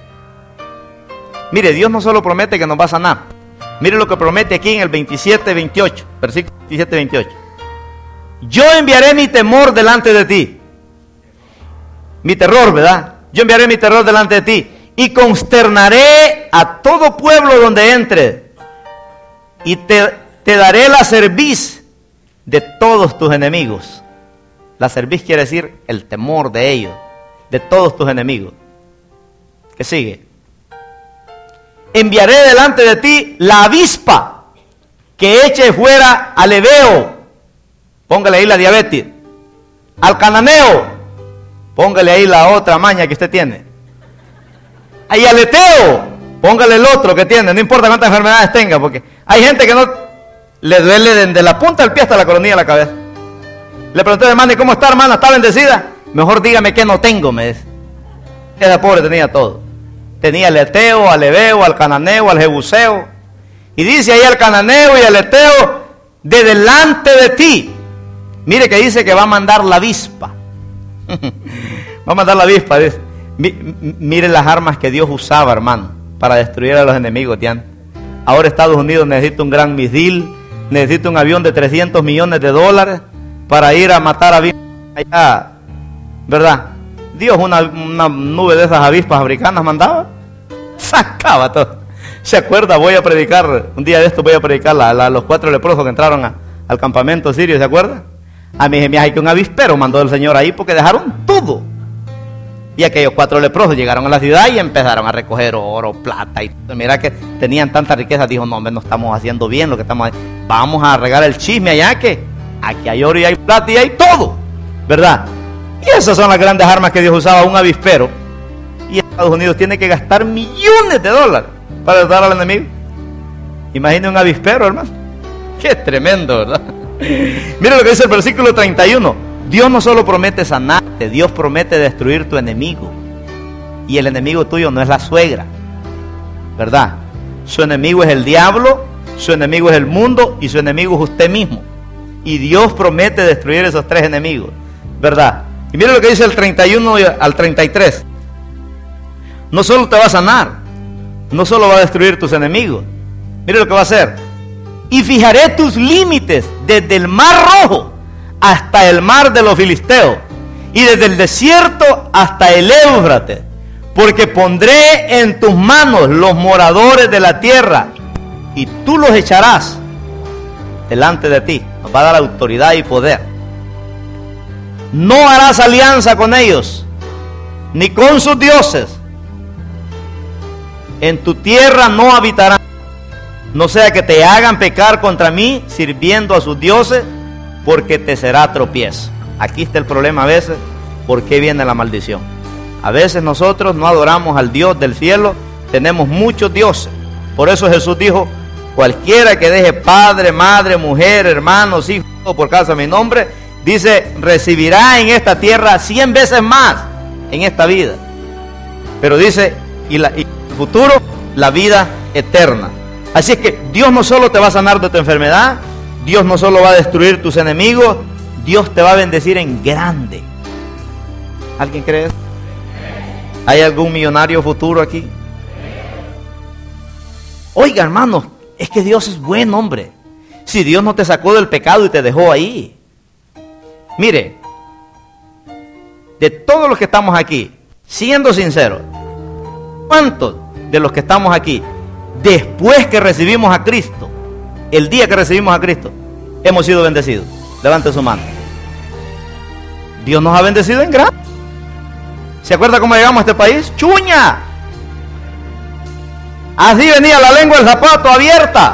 [SPEAKER 1] Mire, Dios no solo promete que nos va a sanar. Mire lo que promete aquí en el veintisiete, veintiocho. Versículo veintisiete, veintiocho. Yo enviaré mi temor delante de ti. Mi terror, ¿verdad? Yo enviaré mi terror delante de ti. Y consternaré a todo pueblo donde entre. Y te, te daré la cerviz de todos tus enemigos. La cerviz quiere decir el temor de ellos, de todos tus enemigos. ¿Qué sigue? Enviaré delante de ti la avispa que eche fuera al heveo. Póngale ahí la diabetes. Al cananeo. Póngale ahí la otra maña que usted tiene. Ahí al eteo. Póngale el otro que tiene. No importa cuántas enfermedades tenga, porque hay gente que no le duele desde la punta del pie hasta la coronilla de la cabeza. Le pregunté, hermana, ¿y cómo está, hermana? ¿Está bendecida? Mejor dígame que no tengo, me dice. Esa pobre tenía todo. Tenía al eteo, al heveo, al cananeo, al jebuseo. Y dice ahí al cananeo y al eteo, de delante de ti. Mire que dice que va a mandar la avispa. Va a mandar la avispa, dice. Mire las armas que Dios usaba, hermano, para destruir a los enemigos de antes. Ahora Estados Unidos necesita un gran misil, necesita un avión de trescientos millones de dólares para ir a matar a allá, ¿verdad? Dios una, una nube de esas avispas africanas mandaba, sacaba todo. ¿Se acuerda? Voy a predicar, un día de esto voy a predicar a, a los cuatro leprosos que entraron a, al campamento sirio, ¿se acuerda? A mí se me hace que un avispero mandó el Señor ahí porque dejaron todo. Y aquellos cuatro leprosos llegaron a la ciudad y empezaron a recoger oro, plata y mira que tenían tanta riqueza. Dijo, no, hombre, no estamos haciendo bien lo que estamos haciendo. Vamos a regar el chisme allá que aquí hay oro y hay plata y hay todo, ¿verdad? Y esas son las grandes armas que Dios usaba, un avispero. Y Estados Unidos tiene que gastar millones de dólares para ayudar al enemigo. Imagine un avispero, hermano. Qué tremendo, ¿verdad? Mira lo que dice el versículo treinta y uno. Dios no solo promete sanarte, Dios promete destruir tu enemigo. Y el enemigo tuyo no es la suegra, ¿verdad? Su enemigo es el diablo, su enemigo es el mundo y su enemigo es usted mismo. Y Dios promete destruir esos tres enemigos, ¿verdad? Y mira lo que dice el treinta y uno al treinta y tres. No solo te va a sanar, no solo va a destruir tus enemigos. Mira lo que va a hacer. Y fijaré tus límites desde el mar Rojo hasta el mar de los filisteos, y desde el desierto hasta el Éufrates, porque pondré en tus manos los moradores de la tierra, y tú los echarás delante de ti. Nos va a dar autoridad y poder. No harás alianza con ellos, ni con sus dioses. En tu tierra no habitarán, no sea que te hagan pecar contra mí, sirviendo a sus dioses, porque te será tropiezo. Aquí está el problema a veces. ¿Por qué viene la maldición? A veces nosotros no adoramos al Dios del cielo, tenemos muchos dioses. Por eso Jesús dijo, cualquiera que deje padre, madre, mujer, hermanos, hijos, por causa de mi nombre, dice, recibirá en esta tierra cien veces más en esta vida. Pero dice, y, la, y en el futuro, la vida eterna. Así es que Dios no solo te va a sanar de tu enfermedad, Dios no solo va a destruir tus enemigos, Dios te va a bendecir en grande. ¿Alguien cree eso? ¿Hay algún millonario futuro aquí? Oiga, hermanos, es que Dios es buen hombre. Si Dios no te sacó del pecado y te dejó ahí. Mire, de todos los que estamos aquí, siendo sinceros, ¿cuántos de los que estamos aquí, después que recibimos a Cristo, el día que recibimos a Cristo, hemos sido bendecidos? Levante su mano. Dios nos ha bendecido en grande. ¿Se acuerda cómo llegamos a este país? ¡Chuña! Así venía la lengua del zapato abierta.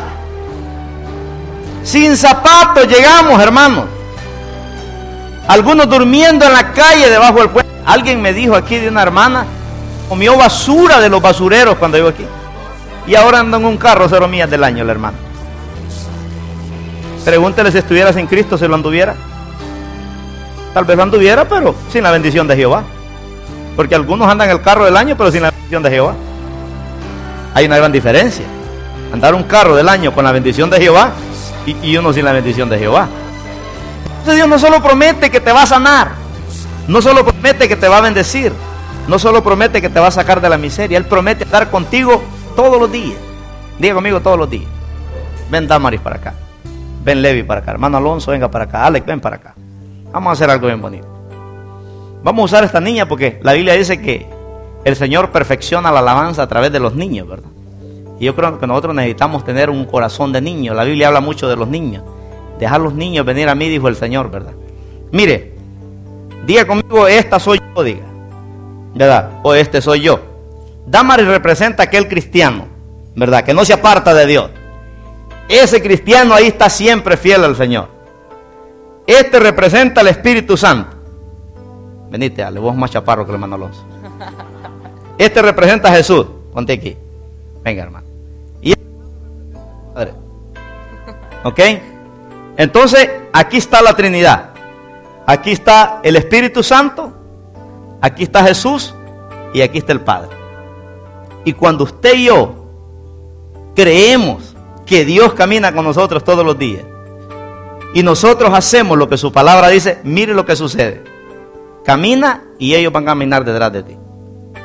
[SPEAKER 1] Sin zapatos llegamos, hermanos. Algunos durmiendo en la calle debajo del puente. Alguien me dijo aquí de una hermana, comió basura de los basureros cuando llegó aquí. Y ahora anda en un carro cero millas del año la hermana. Pregúntele si estuviera sin Cristo, si lo anduviera. Tal vez lo anduviera, pero sin la bendición de Jehová. Porque algunos andan en el carro del año, pero sin la bendición de Jehová. Hay una gran diferencia. Andar un carro del año con la bendición de Jehová y, y uno sin la bendición de Jehová. Entonces Dios no solo promete que te va a sanar, no solo promete que te va a bendecir, no solo promete que te va a sacar de la miseria, Él promete estar contigo todos los días. Diga conmigo, todos los días. Ven Damaris para acá, ven Levi para acá, hermano Alonso venga para acá, Alex ven para acá. Vamos a hacer algo bien bonito. Vamos a usar a esta niña porque la Biblia dice que el Señor perfecciona la alabanza a través de los niños, ¿verdad? Y yo creo que nosotros necesitamos tener un corazón de niño. La Biblia habla mucho de los niños. Dejar los niños venir a mí, dijo el Señor, ¿verdad? Mire, diga conmigo, esta soy yo, diga, ¿verdad? O este soy yo. Damaris representa a aquel cristiano, ¿verdad? Que no se aparta de Dios. Ese cristiano ahí está siempre fiel al Señor. Este representa al Espíritu Santo. Venite, Ale, vos más chaparro que el hermano Alonso. Este representa a Jesús. Ponte aquí. Venga, hermano. Y Padre. ¿Ok? Entonces, aquí está la Trinidad. Aquí está el Espíritu Santo. Aquí está Jesús. Y aquí está el Padre. Y cuando usted y yo creemos que Dios camina con nosotros todos los días, y nosotros hacemos lo que su palabra dice, mire lo que sucede. Camina y ellos van a caminar detrás de ti.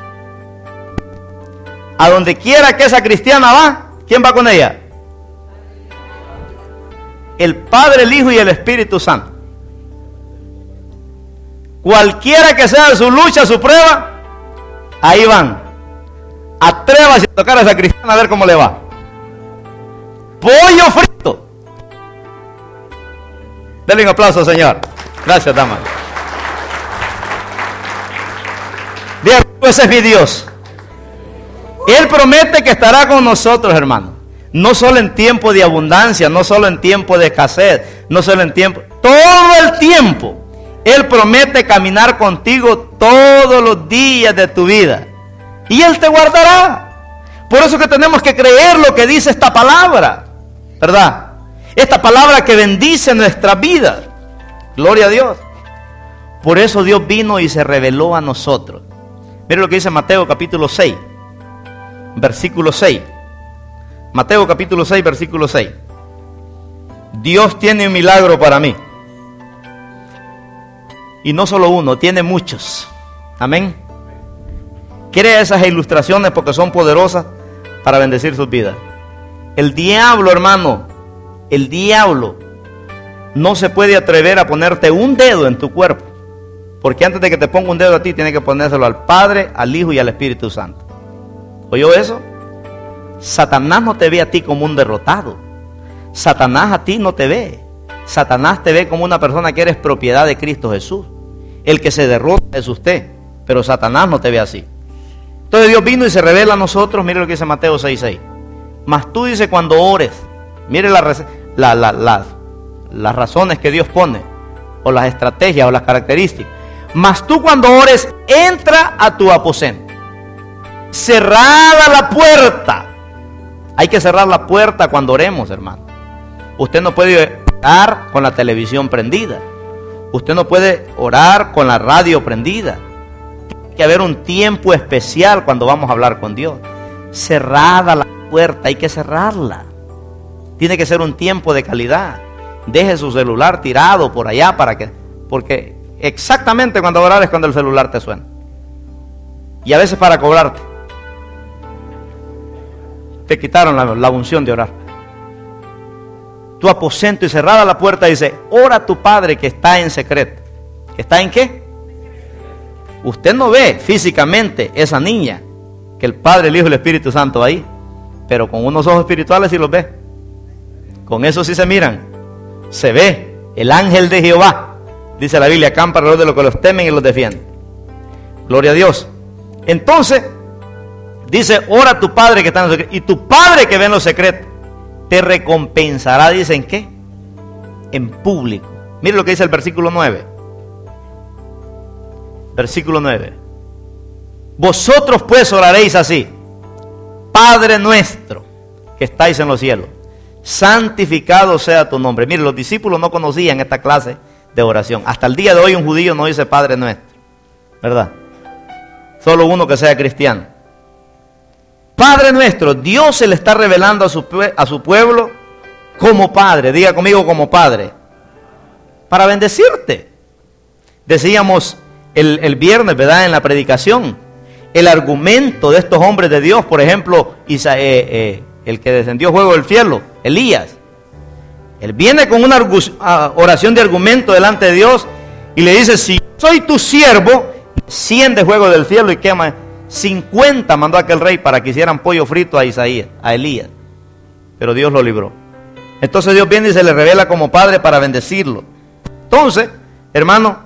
[SPEAKER 1] A donde quiera que esa cristiana va, ¿quién va con ella? El Padre, el Hijo y el Espíritu Santo. Cualquiera que sea su lucha, su prueba, ahí van. Atrévase a tocar a esa cristiana a ver cómo le va. Pollo frito. Denle un aplauso, Señor. Gracias, damas. Bien, ese es mi Dios. Él promete que estará con nosotros, hermano. No solo en tiempo de abundancia, no solo en tiempo de escasez, no solo en tiempo, todo el tiempo. Él promete caminar contigo todos los días de tu vida. Y Él te guardará. Por eso que tenemos que creer lo que dice esta palabra, ¿verdad? Esta palabra que bendice nuestra vida. Gloria a Dios. Por eso Dios vino y se reveló a nosotros. Mire lo que dice Mateo capítulo seis, versículo seis. Mateo capítulo seis, versículo seis. Dios tiene un milagro para mí. Y no solo uno, tiene muchos. Amén. Crea esas ilustraciones porque son poderosas para bendecir sus vidas. El diablo, hermano, el diablo no se puede atrever a ponerte un dedo en tu cuerpo. Porque antes de que te ponga un dedo a ti, tiene que ponérselo al Padre, al Hijo y al Espíritu Santo. ¿Oyó eso? Satanás no te ve a ti como un derrotado. Satanás a ti no te ve. Satanás te ve como una persona que eres propiedad de Cristo Jesús. El que se derrota es usted, pero Satanás no te ve así. Entonces Dios vino y se revela a nosotros. Mire lo que dice Mateo seis seis. Mas tú, dice, cuando ores, mire la, la, la, la, las razones que Dios pone, o las estrategias, o las características. Mas tú, cuando ores, entra a tu aposento, cerrada la puerta. Hay que cerrar la puerta cuando oremos, hermano. Usted no puede orar con la televisión prendida. Usted no puede orar con la radio prendida. Tiene que haber un tiempo especial cuando vamos a hablar con Dios. Cerrada la puerta, hay que cerrarla. Tiene que ser un tiempo de calidad. Deje su celular tirado por allá para que, porque exactamente cuando orar es cuando el celular te suena. Y a veces para cobrarte. Te quitaron la, la unción de orar. Tu aposento, y cerrada la puerta, dice: ora a tu Padre que está en secreto. ¿Que está en qué? Usted no ve físicamente esa niña, que el Padre, el Hijo y el Espíritu Santo ahí, pero con unos ojos espirituales sí los ve. Con eso sí se miran. Se ve el ángel de Jehová, dice la Biblia, acampa alrededor de los que los temen y los defienden. Gloria a Dios. Entonces dice: ora a tu Padre que está en lo secreto, y tu Padre que ve en lo secreto te recompensará. ¿Dicen qué? En público. Mire lo que dice el versículo nueve. Versículo nueve. Vosotros pues oraréis así: Padre nuestro que estáis en los cielos, santificado sea tu nombre. Mire, los discípulos no conocían esta clase de oración. Hasta el día de hoy un judío no dice Padre nuestro, ¿verdad? Solo uno que sea cristiano. Padre nuestro, Dios se le está revelando a su, a su pueblo como Padre. Diga conmigo: como Padre. Para bendecirte. Decíamos el, el viernes, ¿verdad?, en la predicación, el argumento de estos hombres de Dios. Por ejemplo, Isa, eh, eh, el que descendió fuego del cielo, Elías. Él viene con una oración de argumento delante de Dios y le dice: si soy tu siervo, desciende fuego del cielo y quema. cincuenta mandó aquel rey para que hicieran pollo frito a Isaías, a Elías. Pero Dios lo libró. Entonces Dios viene y se le revela como Padre para bendecirlo. Entonces, hermano,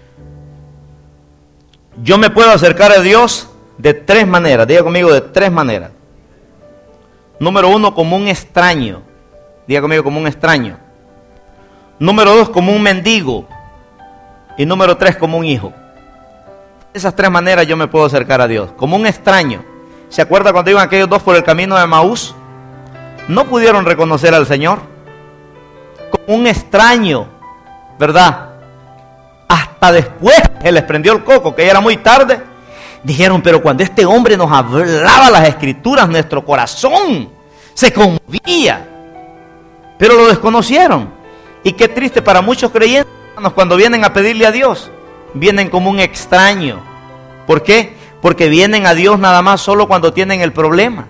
[SPEAKER 1] yo me puedo acercar a Dios de tres maneras. Diga conmigo: de tres maneras. Número uno, como un extraño. Diga conmigo: como un extraño. Número dos, como un mendigo. Y número tres, como un hijo. Esas tres maneras yo me puedo acercar a Dios. Como un extraño. ¿Se acuerda cuando iban aquellos dos por el camino de Emaús? No pudieron reconocer al Señor. Como un extraño, ¿verdad? Hasta después que les prendió el coco, que ya era muy tarde, dijeron: pero cuando este hombre nos hablaba las escrituras, nuestro corazón se conmovía. Pero lo desconocieron. Y qué triste para muchos creyentes, cuando vienen a pedirle a Dios, vienen como un extraño. ¿Por qué? porque vienen a Dios nada más solo cuando tienen el problema.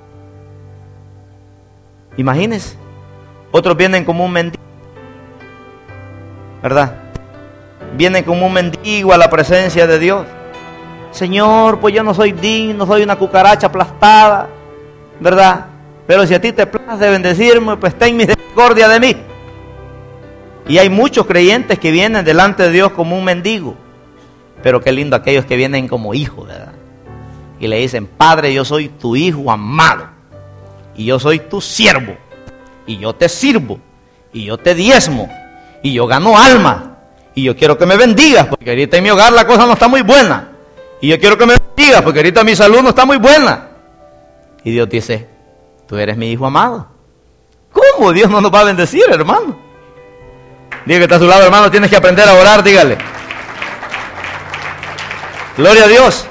[SPEAKER 1] Imagínense, otros vienen como un mendigo, ¿verdad? Vienen como un mendigo a la presencia de Dios. Señor, pues yo no soy digno, soy una cucaracha aplastada, ¿verdad? Pero si a ti te place bendecirme, pues ten misericordia de mí. Y hay muchos creyentes que vienen delante de Dios como un mendigo. Pero qué lindo aquellos que vienen como hijos, ¿verdad? Y le dicen, Padre, yo soy tu hijo amado. Y yo soy tu siervo. Y yo te sirvo. Y yo te diezmo. Y yo gano alma. Y yo quiero que me bendigas, porque ahorita en mi hogar la cosa no está muy buena. Y yo quiero que me bendigas, porque ahorita mi salud no está muy buena. Y Dios dice, tú eres mi hijo amado. ¿Cómo Dios no nos va a bendecir, hermano? Diga que está a su lado, hermano, tienes que aprender a orar, dígale. Gloria a Dios.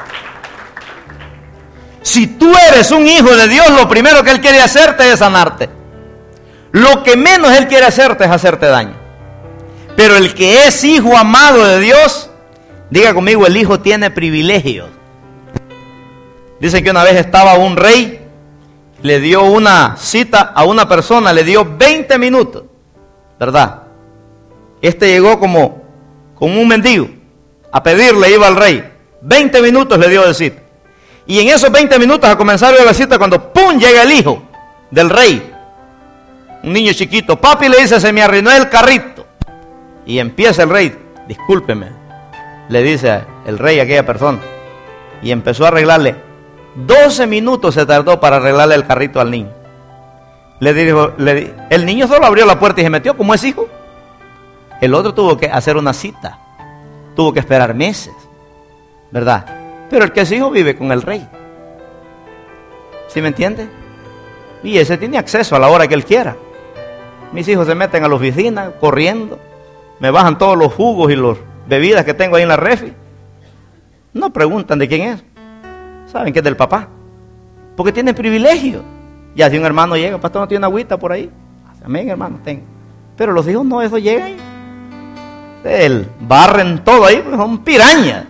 [SPEAKER 1] Si tú eres un hijo de Dios, lo primero que Él quiere hacerte es sanarte. Lo que menos Él quiere hacerte es hacerte daño. Pero el que es hijo amado de Dios, diga conmigo, el hijo tiene privilegios. Dicen que una vez estaba un rey, le dio una cita a una persona, le dio veinte minutos, ¿verdad? Este llegó como, como un mendigo a pedirle, iba al rey. veinte minutos le dio de cita. Y en esos veinte minutos, a comenzar la cita, cuando ¡pum! Llega el hijo del rey, un niño chiquito. Papi, le dice, se me arruinó el carrito. Y empieza el rey, discúlpeme, le dice el rey a aquella persona. Y empezó a arreglarle. doce minutos se tardó para arreglarle el carrito al niño. Le dijo, le, el niño solo abrió la puerta y se metió como es hijo. El otro tuvo que hacer una cita. Tuvo que esperar meses, ¿verdad? Pero el que es hijo vive con el rey. ¿Sí me entiende? Y ese tiene acceso a la hora que él quiera. Mis hijos se meten a la oficina corriendo. Me bajan todos los jugos y las bebidas que tengo ahí en la refri. No preguntan de quién es. Saben que es del papá. Porque tienen privilegio. Ya si un hermano llega, pastor, no tiene agüita por ahí. Amén, hermano, tengo. Pero los hijos no, eso llega ahí. El barren todo ahí, pues son pirañas.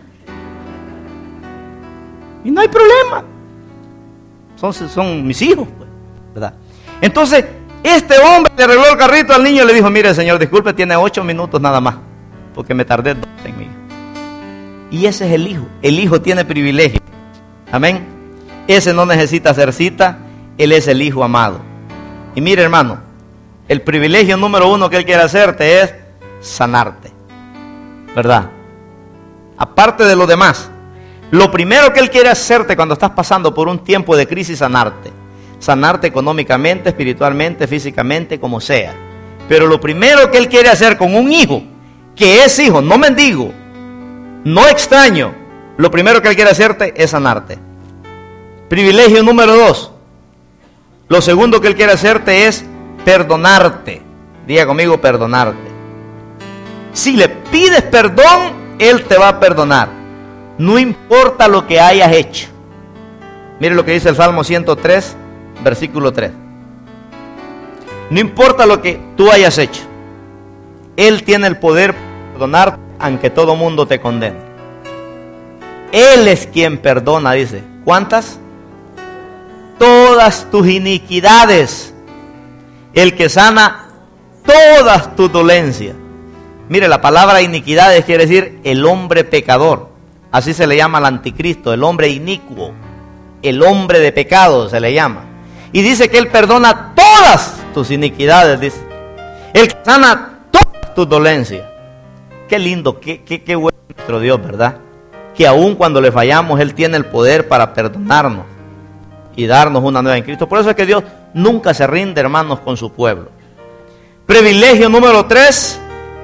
[SPEAKER 1] Y no hay problema. Son, son mis hijos, pues, ¿verdad? Entonces, este hombre le arregló el carrito al niño y le dijo, mire, señor, disculpe, tiene ocho minutos nada más, porque me tardé dos en mí. Y ese es el hijo. El hijo tiene privilegio. Amén. Ese no necesita hacer cita. Él es el hijo amado. Y mire, hermano, el privilegio número uno que Él quiere hacerte es sanarte, ¿verdad? Aparte de lo demás, lo primero que Él quiere hacerte cuando estás pasando por un tiempo de crisis, sanarte. Sanarte económicamente, espiritualmente, físicamente, como sea. Pero lo primero que Él quiere hacer con un hijo, que es hijo, no mendigo, no extraño, lo primero que Él quiere hacerte es sanarte. Privilegio número dos. Lo segundo que Él quiere hacerte es perdonarte. Diga conmigo, perdonarte. Si le pides perdón, Él te va a perdonar. No importa lo que hayas hecho. Mire lo que dice el Salmo ciento tres, versículo tres. No importa lo que tú hayas hecho. Él tiene el poder de perdonar aunque todo mundo te condene. Él es quien perdona, dice. ¿Cuántas? Todas tus iniquidades. El que sana todas tus dolencias. Mire, la palabra iniquidades quiere decir el hombre pecador. Así se le llama al anticristo, el hombre inicuo. El hombre de pecado se le llama. Y dice que Él perdona todas tus iniquidades, dice. Él sana todas tus dolencias. Qué lindo, qué, qué, qué bueno nuestro Dios, ¿verdad? Que aun cuando le fallamos, Él tiene el poder para perdonarnos y darnos una nueva en Cristo. Por eso es que Dios nunca se rinde, hermanos, con su pueblo. Privilegio número tres.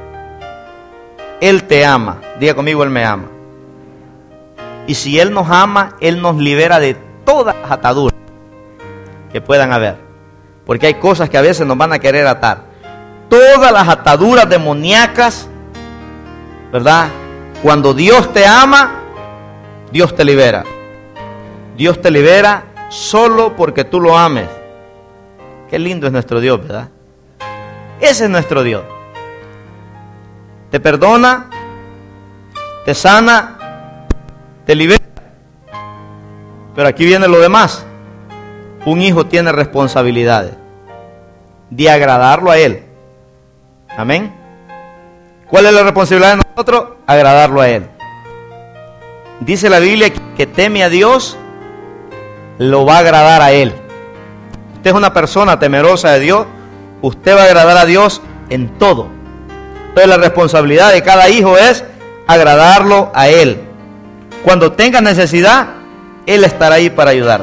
[SPEAKER 1] Él te ama. Diga conmigo, Él me ama. Y si Él nos ama, Él nos libera de todas las ataduras que puedan haber. Porque hay cosas que a veces nos van a querer atar. Todas las ataduras demoníacas, ¿verdad? Cuando Dios te ama, Dios te libera. Dios te libera solo porque tú lo ames. Qué lindo es nuestro Dios, ¿verdad? Ese es nuestro Dios. Te perdona, te sana, te libera Pero aquí viene lo demás. Un hijo tiene responsabilidades de agradarlo a él. Amén. ¿Cuál es la responsabilidad de nosotros? Agradarlo a él. Dice la Biblia que teme a Dios, lo va a agradar a él. Usted es una persona temerosa de Dios, usted va a agradar a Dios en todo. Entonces la responsabilidad de cada hijo es agradarlo a él. Cuando tengas necesidad, él estará ahí para ayudarte.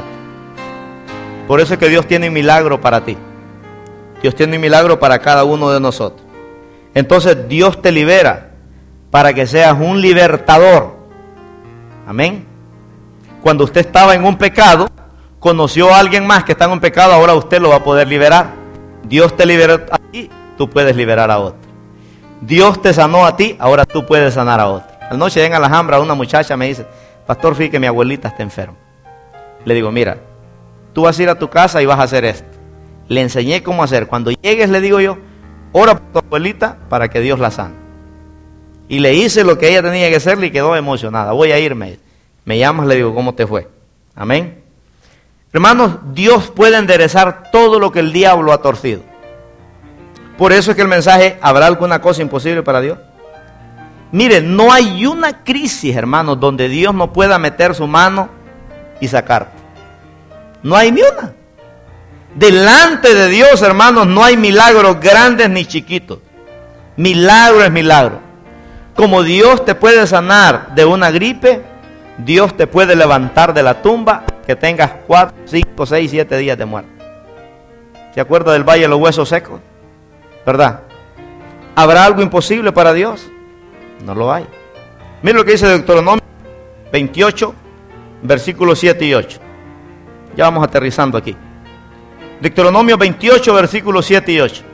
[SPEAKER 1] Por eso es que Dios tiene un milagro para ti. Dios tiene un milagro para cada uno de nosotros. Entonces Dios te libera para que seas un libertador. Amén. Cuando usted estaba en un pecado, conoció a alguien más que está en un pecado, ahora usted lo va a poder liberar. Dios te liberó a ti, tú puedes liberar a otro. Dios te sanó a ti, ahora tú puedes sanar a otro. Anoche en Alhambra una muchacha me dice, pastor, fíjate que mi abuelita está enferma. Le digo, mira, tú vas a ir a tu casa y vas a hacer esto. Le enseñé cómo hacer. Cuando llegues, le digo yo, ora por tu abuelita para que Dios la sane. Y le hice lo que ella tenía que hacerle y quedó emocionada. Voy a irme. Me llamas, le digo, ¿cómo te fue? Amén. Hermanos, Dios puede enderezar todo lo que el diablo ha torcido. Por eso es que el mensaje, ¿habrá alguna cosa imposible para Dios? Miren, no hay una crisis, hermanos, donde Dios no pueda meter su mano y sacarte. No hay ni una. Delante de Dios, hermanos, no hay milagros grandes ni chiquitos. Milagro es milagro. Como Dios te puede sanar de una gripe, Dios te puede levantar de la tumba que tengas cuatro, cinco, seis, siete días de muerte. ¿Se acuerda del valle de los huesos secos? ¿Verdad? ¿Habrá algo imposible para Dios? No lo hay. Mira lo que dice Deuteronomio veintiocho, versículos siete y ocho. Ya vamos aterrizando aquí. Deuteronomio veintiocho, versículos siete y ocho.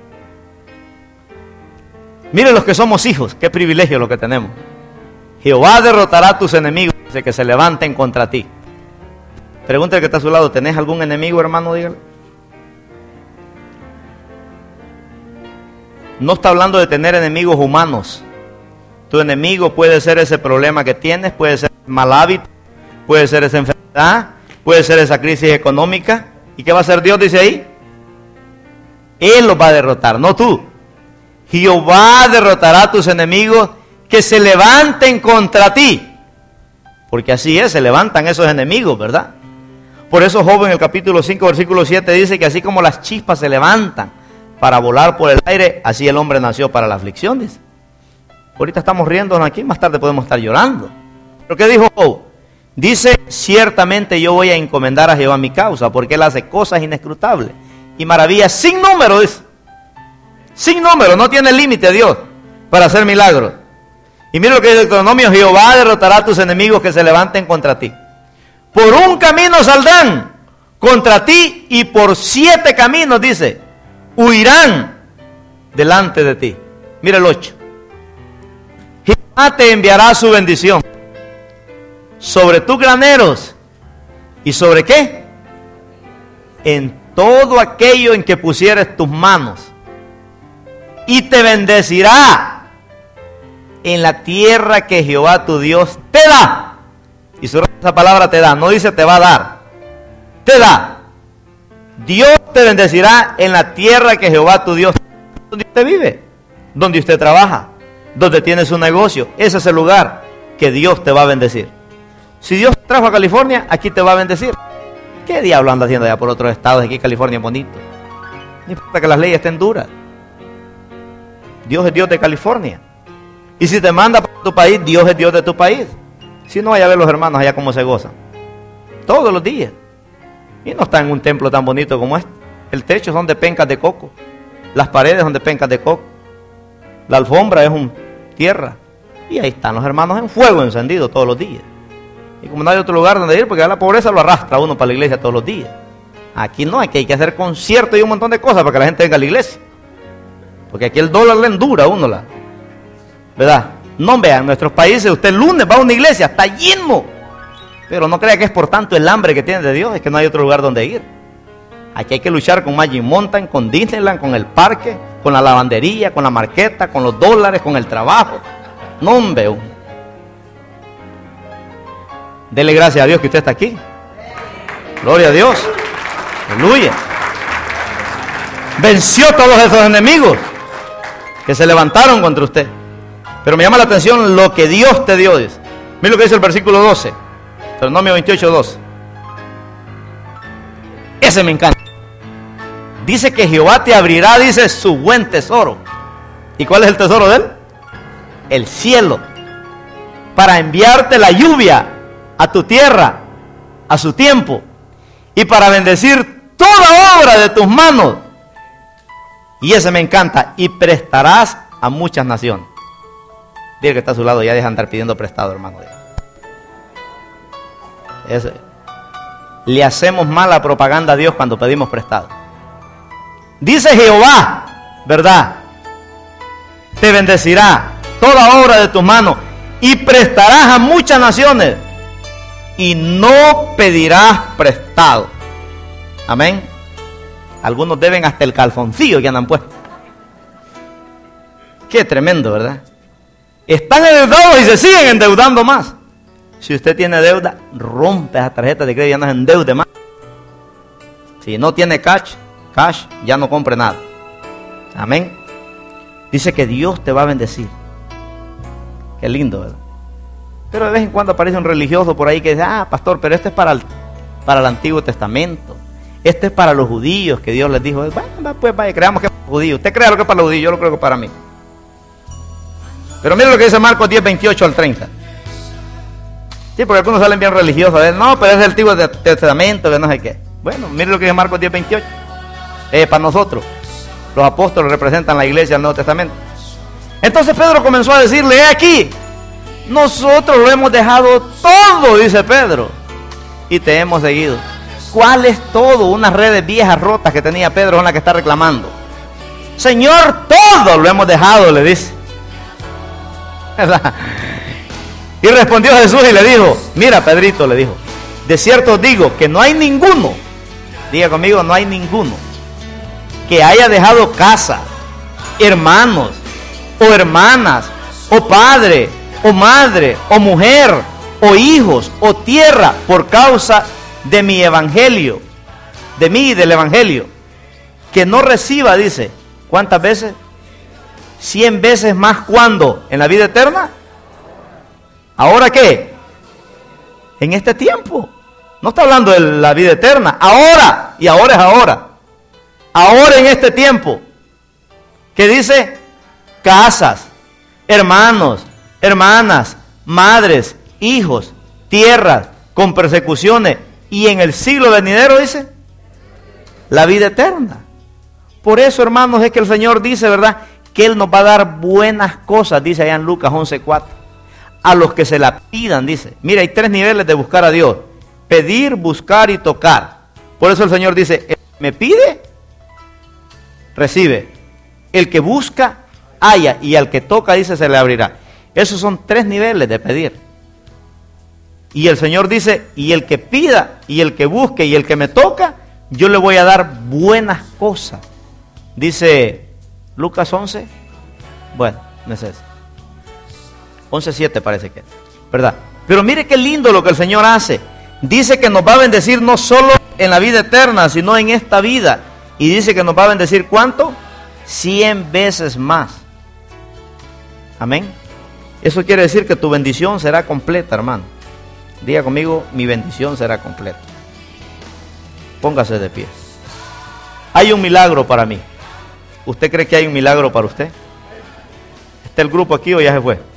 [SPEAKER 1] Miren los que somos hijos, qué privilegio lo que tenemos. Jehová derrotará a tus enemigos que se levanten contra ti. Pregúntale al que está a su lado, ¿tenés algún enemigo, hermano? Dígale. No está hablando de tener enemigos humanos. Tu enemigo puede ser ese problema que tienes, puede ser mal hábito, puede ser esa enfermedad, puede ser esa crisis económica. ¿Y qué va a hacer Dios? Dice ahí. Él los va a derrotar, no tú. Jehová derrotará a tus enemigos que se levanten contra ti. Porque así es, se levantan esos enemigos, ¿verdad? Por eso Job en el capítulo cinco, versículo siete dice que así como las chispas se levantan para volar por el aire, así el hombre nació para la aflicción, dice. Ahorita estamos riéndonos aquí, más tarde podemos estar llorando. ¿Pero qué dijo Job? Dice, ciertamente yo voy a encomendar a Jehová mi causa, porque él hace cosas inescrutables y maravillas sin número, dice. Sin número, no tiene límite Dios para hacer milagros. Y mira lo que dice Deuteronomio, Jehová derrotará a tus enemigos que se levanten contra ti. Por un camino saldrán contra ti y por siete caminos, dice, huirán delante de ti. Mira el ocho. Jehová te enviará su bendición sobre tus graneros. ¿Y sobre qué? En todo aquello en que pusieres tus manos. Y te bendecirá en la tierra que Jehová tu Dios te da. Y sobre esa palabra te da, no dice te va a dar. Te da. Dios te bendecirá en la tierra que Jehová tu Dios te da. Donde usted vive, donde usted trabaja, donde tiene su negocio. Ese es el lugar que Dios te va a bendecir. Si Dios te trajo a California, aquí te va a bendecir. ¿Qué diablo anda haciendo allá por otros estados? Aquí California es bonito. No importa que las leyes estén duras. Dios es Dios de California. Y si te manda para tu país, Dios es Dios de tu país. Si no, vaya a ver los hermanos allá cómo se gozan. Todos los días. Y no está en un templo tan bonito como este. El techo son de pencas de coco. Las paredes son de pencas de coco. La alfombra es un tierra. Y ahí están los hermanos en fuego encendido todos los días. Y como no hay otro lugar donde ir, porque la pobreza lo arrastra uno para la iglesia todos los días. Aquí no, aquí hay que hacer conciertos y un montón de cosas para que la gente venga a la iglesia. Porque aquí el dólar le endura a uno la... ¿Verdad? No vean, en nuestros países usted el lunes va a una iglesia, está lleno. Pero no crea que es por tanto el hambre que tiene de Dios, es que no hay otro lugar donde ir. Aquí hay que luchar con Magic Mountain, con Disneyland, con el parque, con la lavandería, con la marqueta, con los dólares, con el trabajo. No veo. Dele gracias a Dios que usted está aquí. Gloria a Dios. Aleluya. Venció todos esos enemigos que se levantaron contra usted. Pero me llama la atención lo que Dios te dio, dice. Mira lo que dice el versículo doce. Deuteronomio veintiocho, doce. Ese me encanta. Dice que Jehová te abrirá, dice, su buen tesoro. ¿Y cuál es el tesoro de él? El cielo. Para enviarte la lluvia a tu tierra, a su tiempo. Y para bendecir toda obra de tus manos. Y ese me encanta. Y prestarás a muchas naciones. Dile que está a su lado, ya deja de andar pidiendo prestado, hermano. Ese. Le hacemos mala propaganda a Dios cuando pedimos prestado. Dice Jehová, ¿verdad? Te bendecirá toda obra de tus manos y prestarás a muchas naciones y no pedirás prestado. Amén. Algunos deben hasta el calzoncillo que andan puestos. Qué tremendo, ¿verdad? Están endeudados y se siguen endeudando más. Si usted tiene deuda, rompe esa tarjeta de crédito y ya no se endeude más. Si no tiene cash, cash, ya no compre nada. Amén. Dice que Dios te va a bendecir. Qué lindo, ¿verdad? Pero de vez en cuando aparece un religioso por ahí que dice, ah, pastor, pero este es para el, para el Antiguo Testamento. Este es para los judíos, que Dios les dijo, bueno, pues vaya, creamos que es para los judíos. Usted crea lo que es para los judíos, yo lo creo que es para mí. Pero mire lo que dice Marcos diez, veintiocho al treinta. Sí, porque algunos salen bien religiosos. ¿eh? No, pero es el Antiguo Testamento, que no sé qué. Bueno, mire lo que dice Marcos diez, veintiocho. Eh, para nosotros, los apóstoles representan la iglesia del Nuevo Testamento. Entonces Pedro comenzó a decirle, he aquí, nosotros lo hemos dejado todo, dice Pedro, y te hemos seguido. ¿Cuál es todo? Unas redes viejas rotas que tenía Pedro son las que está reclamando. Señor, todo lo hemos dejado, le dice. ¿Verdad? Y respondió Jesús y le dijo, mira, Pedrito, le dijo, de cierto os digo que no hay ninguno, diga conmigo, no hay ninguno que haya dejado casa, hermanos, o hermanas, o padre, o madre, o mujer, o hijos, o tierra, por causa de mi evangelio, de mí y del evangelio, que no reciba, dice, ¿cuántas veces? Cien veces más. ¿Cuándo? ¿En la vida eterna? ¿Ahora qué? En este tiempo. No está hablando de la vida eterna. Ahora. Y ahora es ahora. Ahora en este tiempo. ¿Qué dice? Casas, hermanos, hermanas, madres, hijos, tierras, con persecuciones. Y en el siglo venidero, dice, la vida eterna. Por eso, hermanos, es que el Señor dice, ¿verdad?, que Él nos va a dar buenas cosas, dice allá en Lucas once, cuatro. A los que se la pidan, dice. Mira, hay tres niveles de buscar a Dios. Pedir, buscar y tocar. Por eso el Señor dice, el que me pide, recibe. El que busca, halla. Y al que toca, dice, se le abrirá. Esos son tres niveles de pedir. Y el Señor dice, y el que pida, y el que busque, y el que me toca, yo le voy a dar buenas cosas. Dice Lucas once, bueno, no es ese. once, siete parece que es, ¿verdad? Pero mire qué lindo lo que el Señor hace. Dice que nos va a bendecir no solo en la vida eterna, sino en esta vida. Y dice que nos va a bendecir, ¿cuánto? Cien veces más. Amén. Eso quiere decir que tu bendición será completa, hermano. Diga conmigo, mi bendición será completa. Póngase de pie. Hay un milagro para mí. ¿Usted cree que hay un milagro para usted? ¿Está el grupo aquí o ya se fue?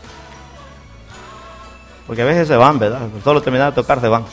[SPEAKER 1] Porque a veces se van, ¿verdad? Solo terminar de tocar se van.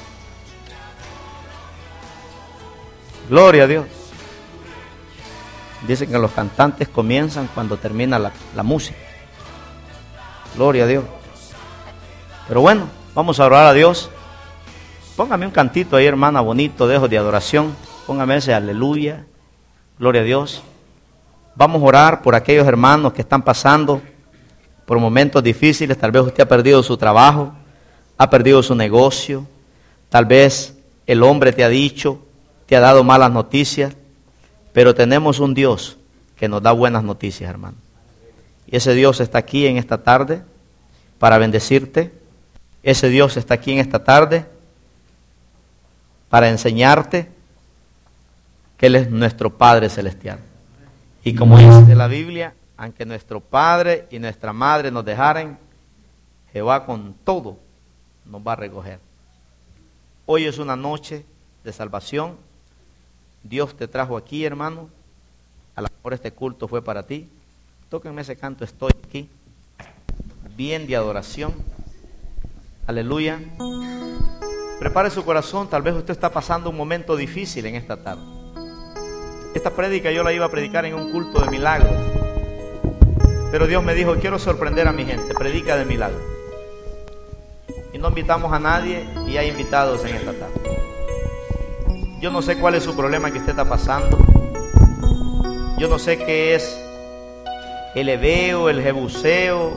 [SPEAKER 1] Gloria a Dios. Dicen que los cantantes comienzan cuando termina la, la música. Gloria a Dios. Pero bueno, vamos a orar a Dios. Póngame un cantito ahí, hermana, bonito, dejo de adoración. Póngame ese aleluya. Gloria a Dios. Vamos a orar por aquellos hermanos que están pasando por momentos difíciles. Tal vez usted ha perdido su trabajo, ha perdido su negocio. Tal vez el hombre te ha dicho, te ha dado malas noticias. Pero tenemos un Dios que nos da buenas noticias, hermano. Y ese Dios está aquí en esta tarde para bendecirte. Ese Dios está aquí en esta tarde para enseñarte que Él es nuestro Padre Celestial. Y como dice la Biblia, aunque nuestro padre y nuestra madre nos dejaren, Jehová con todo nos va a recoger. Hoy es una noche de salvación. Dios te trajo aquí, hermano. A lo mejor este culto fue para ti. Tóquenme ese canto, estoy aquí. Bien de adoración. Aleluya. Prepare su corazón. Tal vez usted está pasando un momento difícil en esta tarde. Esta prédica yo la iba a predicar en un culto de milagros. Pero Dios me dijo, quiero sorprender a mi gente. Predica de milagros. Y no invitamos a nadie y hay invitados en esta tarde. Yo no sé cuál es su problema que usted está pasando. Yo no sé qué es el Ebeo, el Jebuseo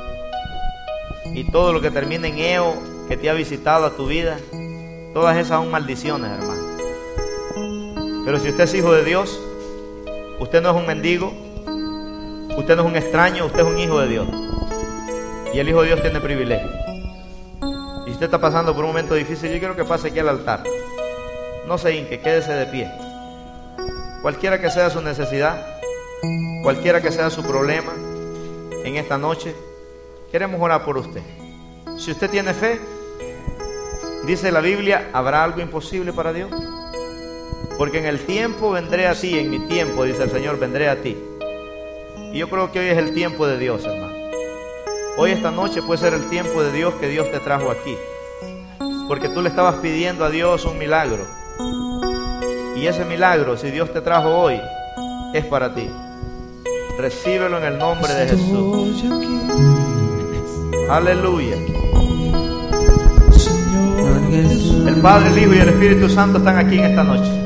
[SPEAKER 1] y todo lo que termina en Eo que te ha visitado a tu vida. Todas esas son maldiciones, hermano. Pero si usted es hijo de Dios, usted no es un mendigo, usted no es un extraño, usted es un hijo de Dios. Y el hijo de Dios tiene privilegio. Y si usted está pasando por un momento difícil, yo quiero que pase aquí al altar. No se hinque, quédese de pie. Cualquiera que sea su necesidad, cualquiera que sea su problema, en esta noche, queremos orar por usted. Si usted tiene fe, dice la Biblia, ¿habrá algo imposible para Dios? Porque en el tiempo vendré a ti, en mi tiempo, dice el Señor, vendré a ti. Y yo creo que hoy es el tiempo de Dios, hermano. Hoy esta noche puede ser el tiempo de Dios que Dios te trajo aquí. Porque tú le estabas pidiendo a Dios un milagro. Y ese milagro, si Dios te trajo hoy, es para ti. Recíbelo en el nombre de Jesús. Aleluya. El Padre, el Hijo y el Espíritu Santo están aquí en esta noche.